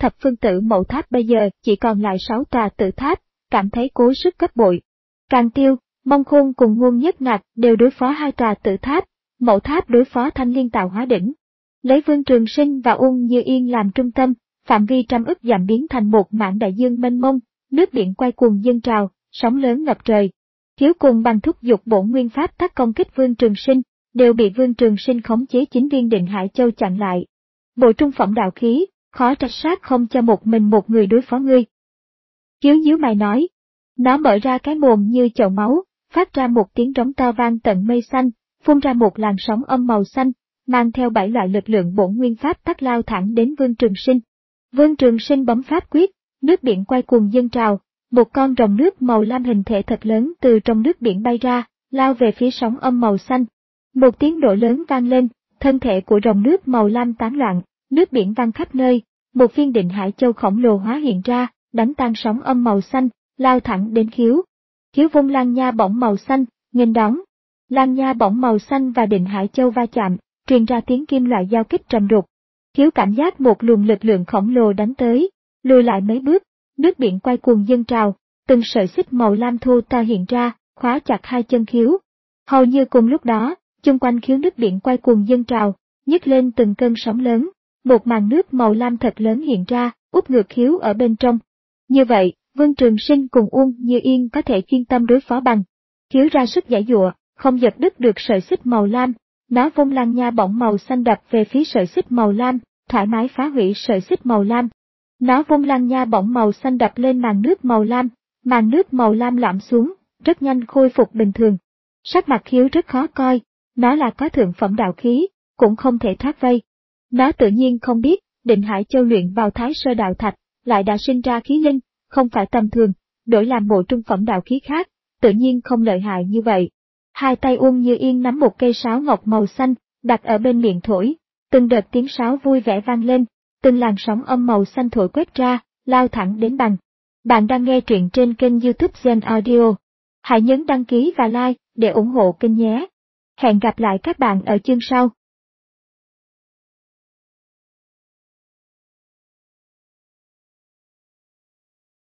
thập phương tử mẫu tháp bây giờ chỉ còn lại sáu tòa tử tháp, cảm thấy cố sức gấp bội. Càng Tiêu, Mông Khôn cùng Nguồn Nhất Ngạc đều đối phó hai tòa tử tháp, mẫu tháp đối phó Thanh Liên Tạo Hóa Đỉnh. Lấy Vương Trường Sinh và Uông Như Yên làm trung tâm, phạm vi trăm ức dặm biến thành một mảng đại dương mênh mông, nước biển quay cuồng dâng trào, sóng lớn ngập trời. Khiếu cùng bằng thúc giục bổn nguyên pháp tác công kích Vương Trường Sinh, đều bị Vương Trường Sinh khống chế chín viên Định Hải Châu chặn lại. Bộ trung phẩm đạo khí, khó trách sát không cho một mình một người đối phó ngươi. Khiếu nhíu mày nói, nó mở ra cái mồm như chậu máu, phát ra một tiếng trống to vang tận mây xanh, phun ra một làn sóng âm màu xanh, mang theo bảy loại lực lượng bổn nguyên pháp tắc lao thẳng đến Vương Trường Sinh. Vương Trường Sinh bấm pháp quyết, nước biển quay cuồng dâng trào, một con rồng nước màu lam hình thể thật lớn từ trong nước biển bay ra, lao về phía sóng âm màu xanh. Một tiếng nổ lớn vang lên, thân thể của rồng nước màu lam tán loạn, nước biển văng khắp nơi, một viên Định Hải Châu khổng lồ hóa hiện ra, đánh tan sóng âm màu xanh, lao thẳng đến Khiếu. Khiếu vung lan nha bổng màu xanh, nghênh đón. Lan nha bổng màu xanh và Định Hải Châu va chạm, truyền ra tiếng kim loại giao kích trầm đục. Khiếu cảm giác một luồng lực lượng khổng lồ đánh tới, lùi lại mấy bước, nước biển quay cuồng dâng trào, từng sợi xích màu lam thô to hiện ra, khóa chặt hai chân Khiếu. Hầu như cùng lúc đó, chung quanh Khiếu nước biển quay cuồng dâng trào, nhấc lên từng cơn sóng lớn, một màn nước màu lam thật lớn hiện ra, úp ngược Khiếu ở bên trong. Như vậy, Vương Trường Sinh cùng Uông Như Yên có thể chuyên tâm đối phó bằng. Khiếu ra sức giãy giụa, không giật đứt được sợi xích màu lam, nó vung lan nha bổng màu xanh đập về phía sợi xích màu lam, thoải mái phá hủy sợi xích màu lam. Nó vung lan nha bổng màu xanh đập lên màn nước màu lam, màn nước màu lam lõm xuống, rất nhanh khôi phục bình thường. Sắc mặt Khiếu rất khó coi, nó là có thượng phẩm đạo khí, cũng không thể thoát vây. Nó tự nhiên không biết, Định Hải Châu luyện vào Thái Sơ Đạo Thạch, lại đã sinh ra khí linh, không phải tầm thường, đổi làm bộ trung phẩm đạo khí khác, tự nhiên không lợi hại như vậy. Hai tay Uông Như Yên nắm một cây sáo ngọc màu xanh, đặt ở bên miệng thổi, từng đợt tiếng sáo vui vẻ vang lên, từng làn sóng âm màu xanh thổi quét ra, lao thẳng đến bằng. Bạn đang nghe truyện trên kênh YouTube Gen Audio. Hãy nhấn đăng ký và like để ủng hộ kênh nhé. Hẹn gặp lại các bạn ở chương sau.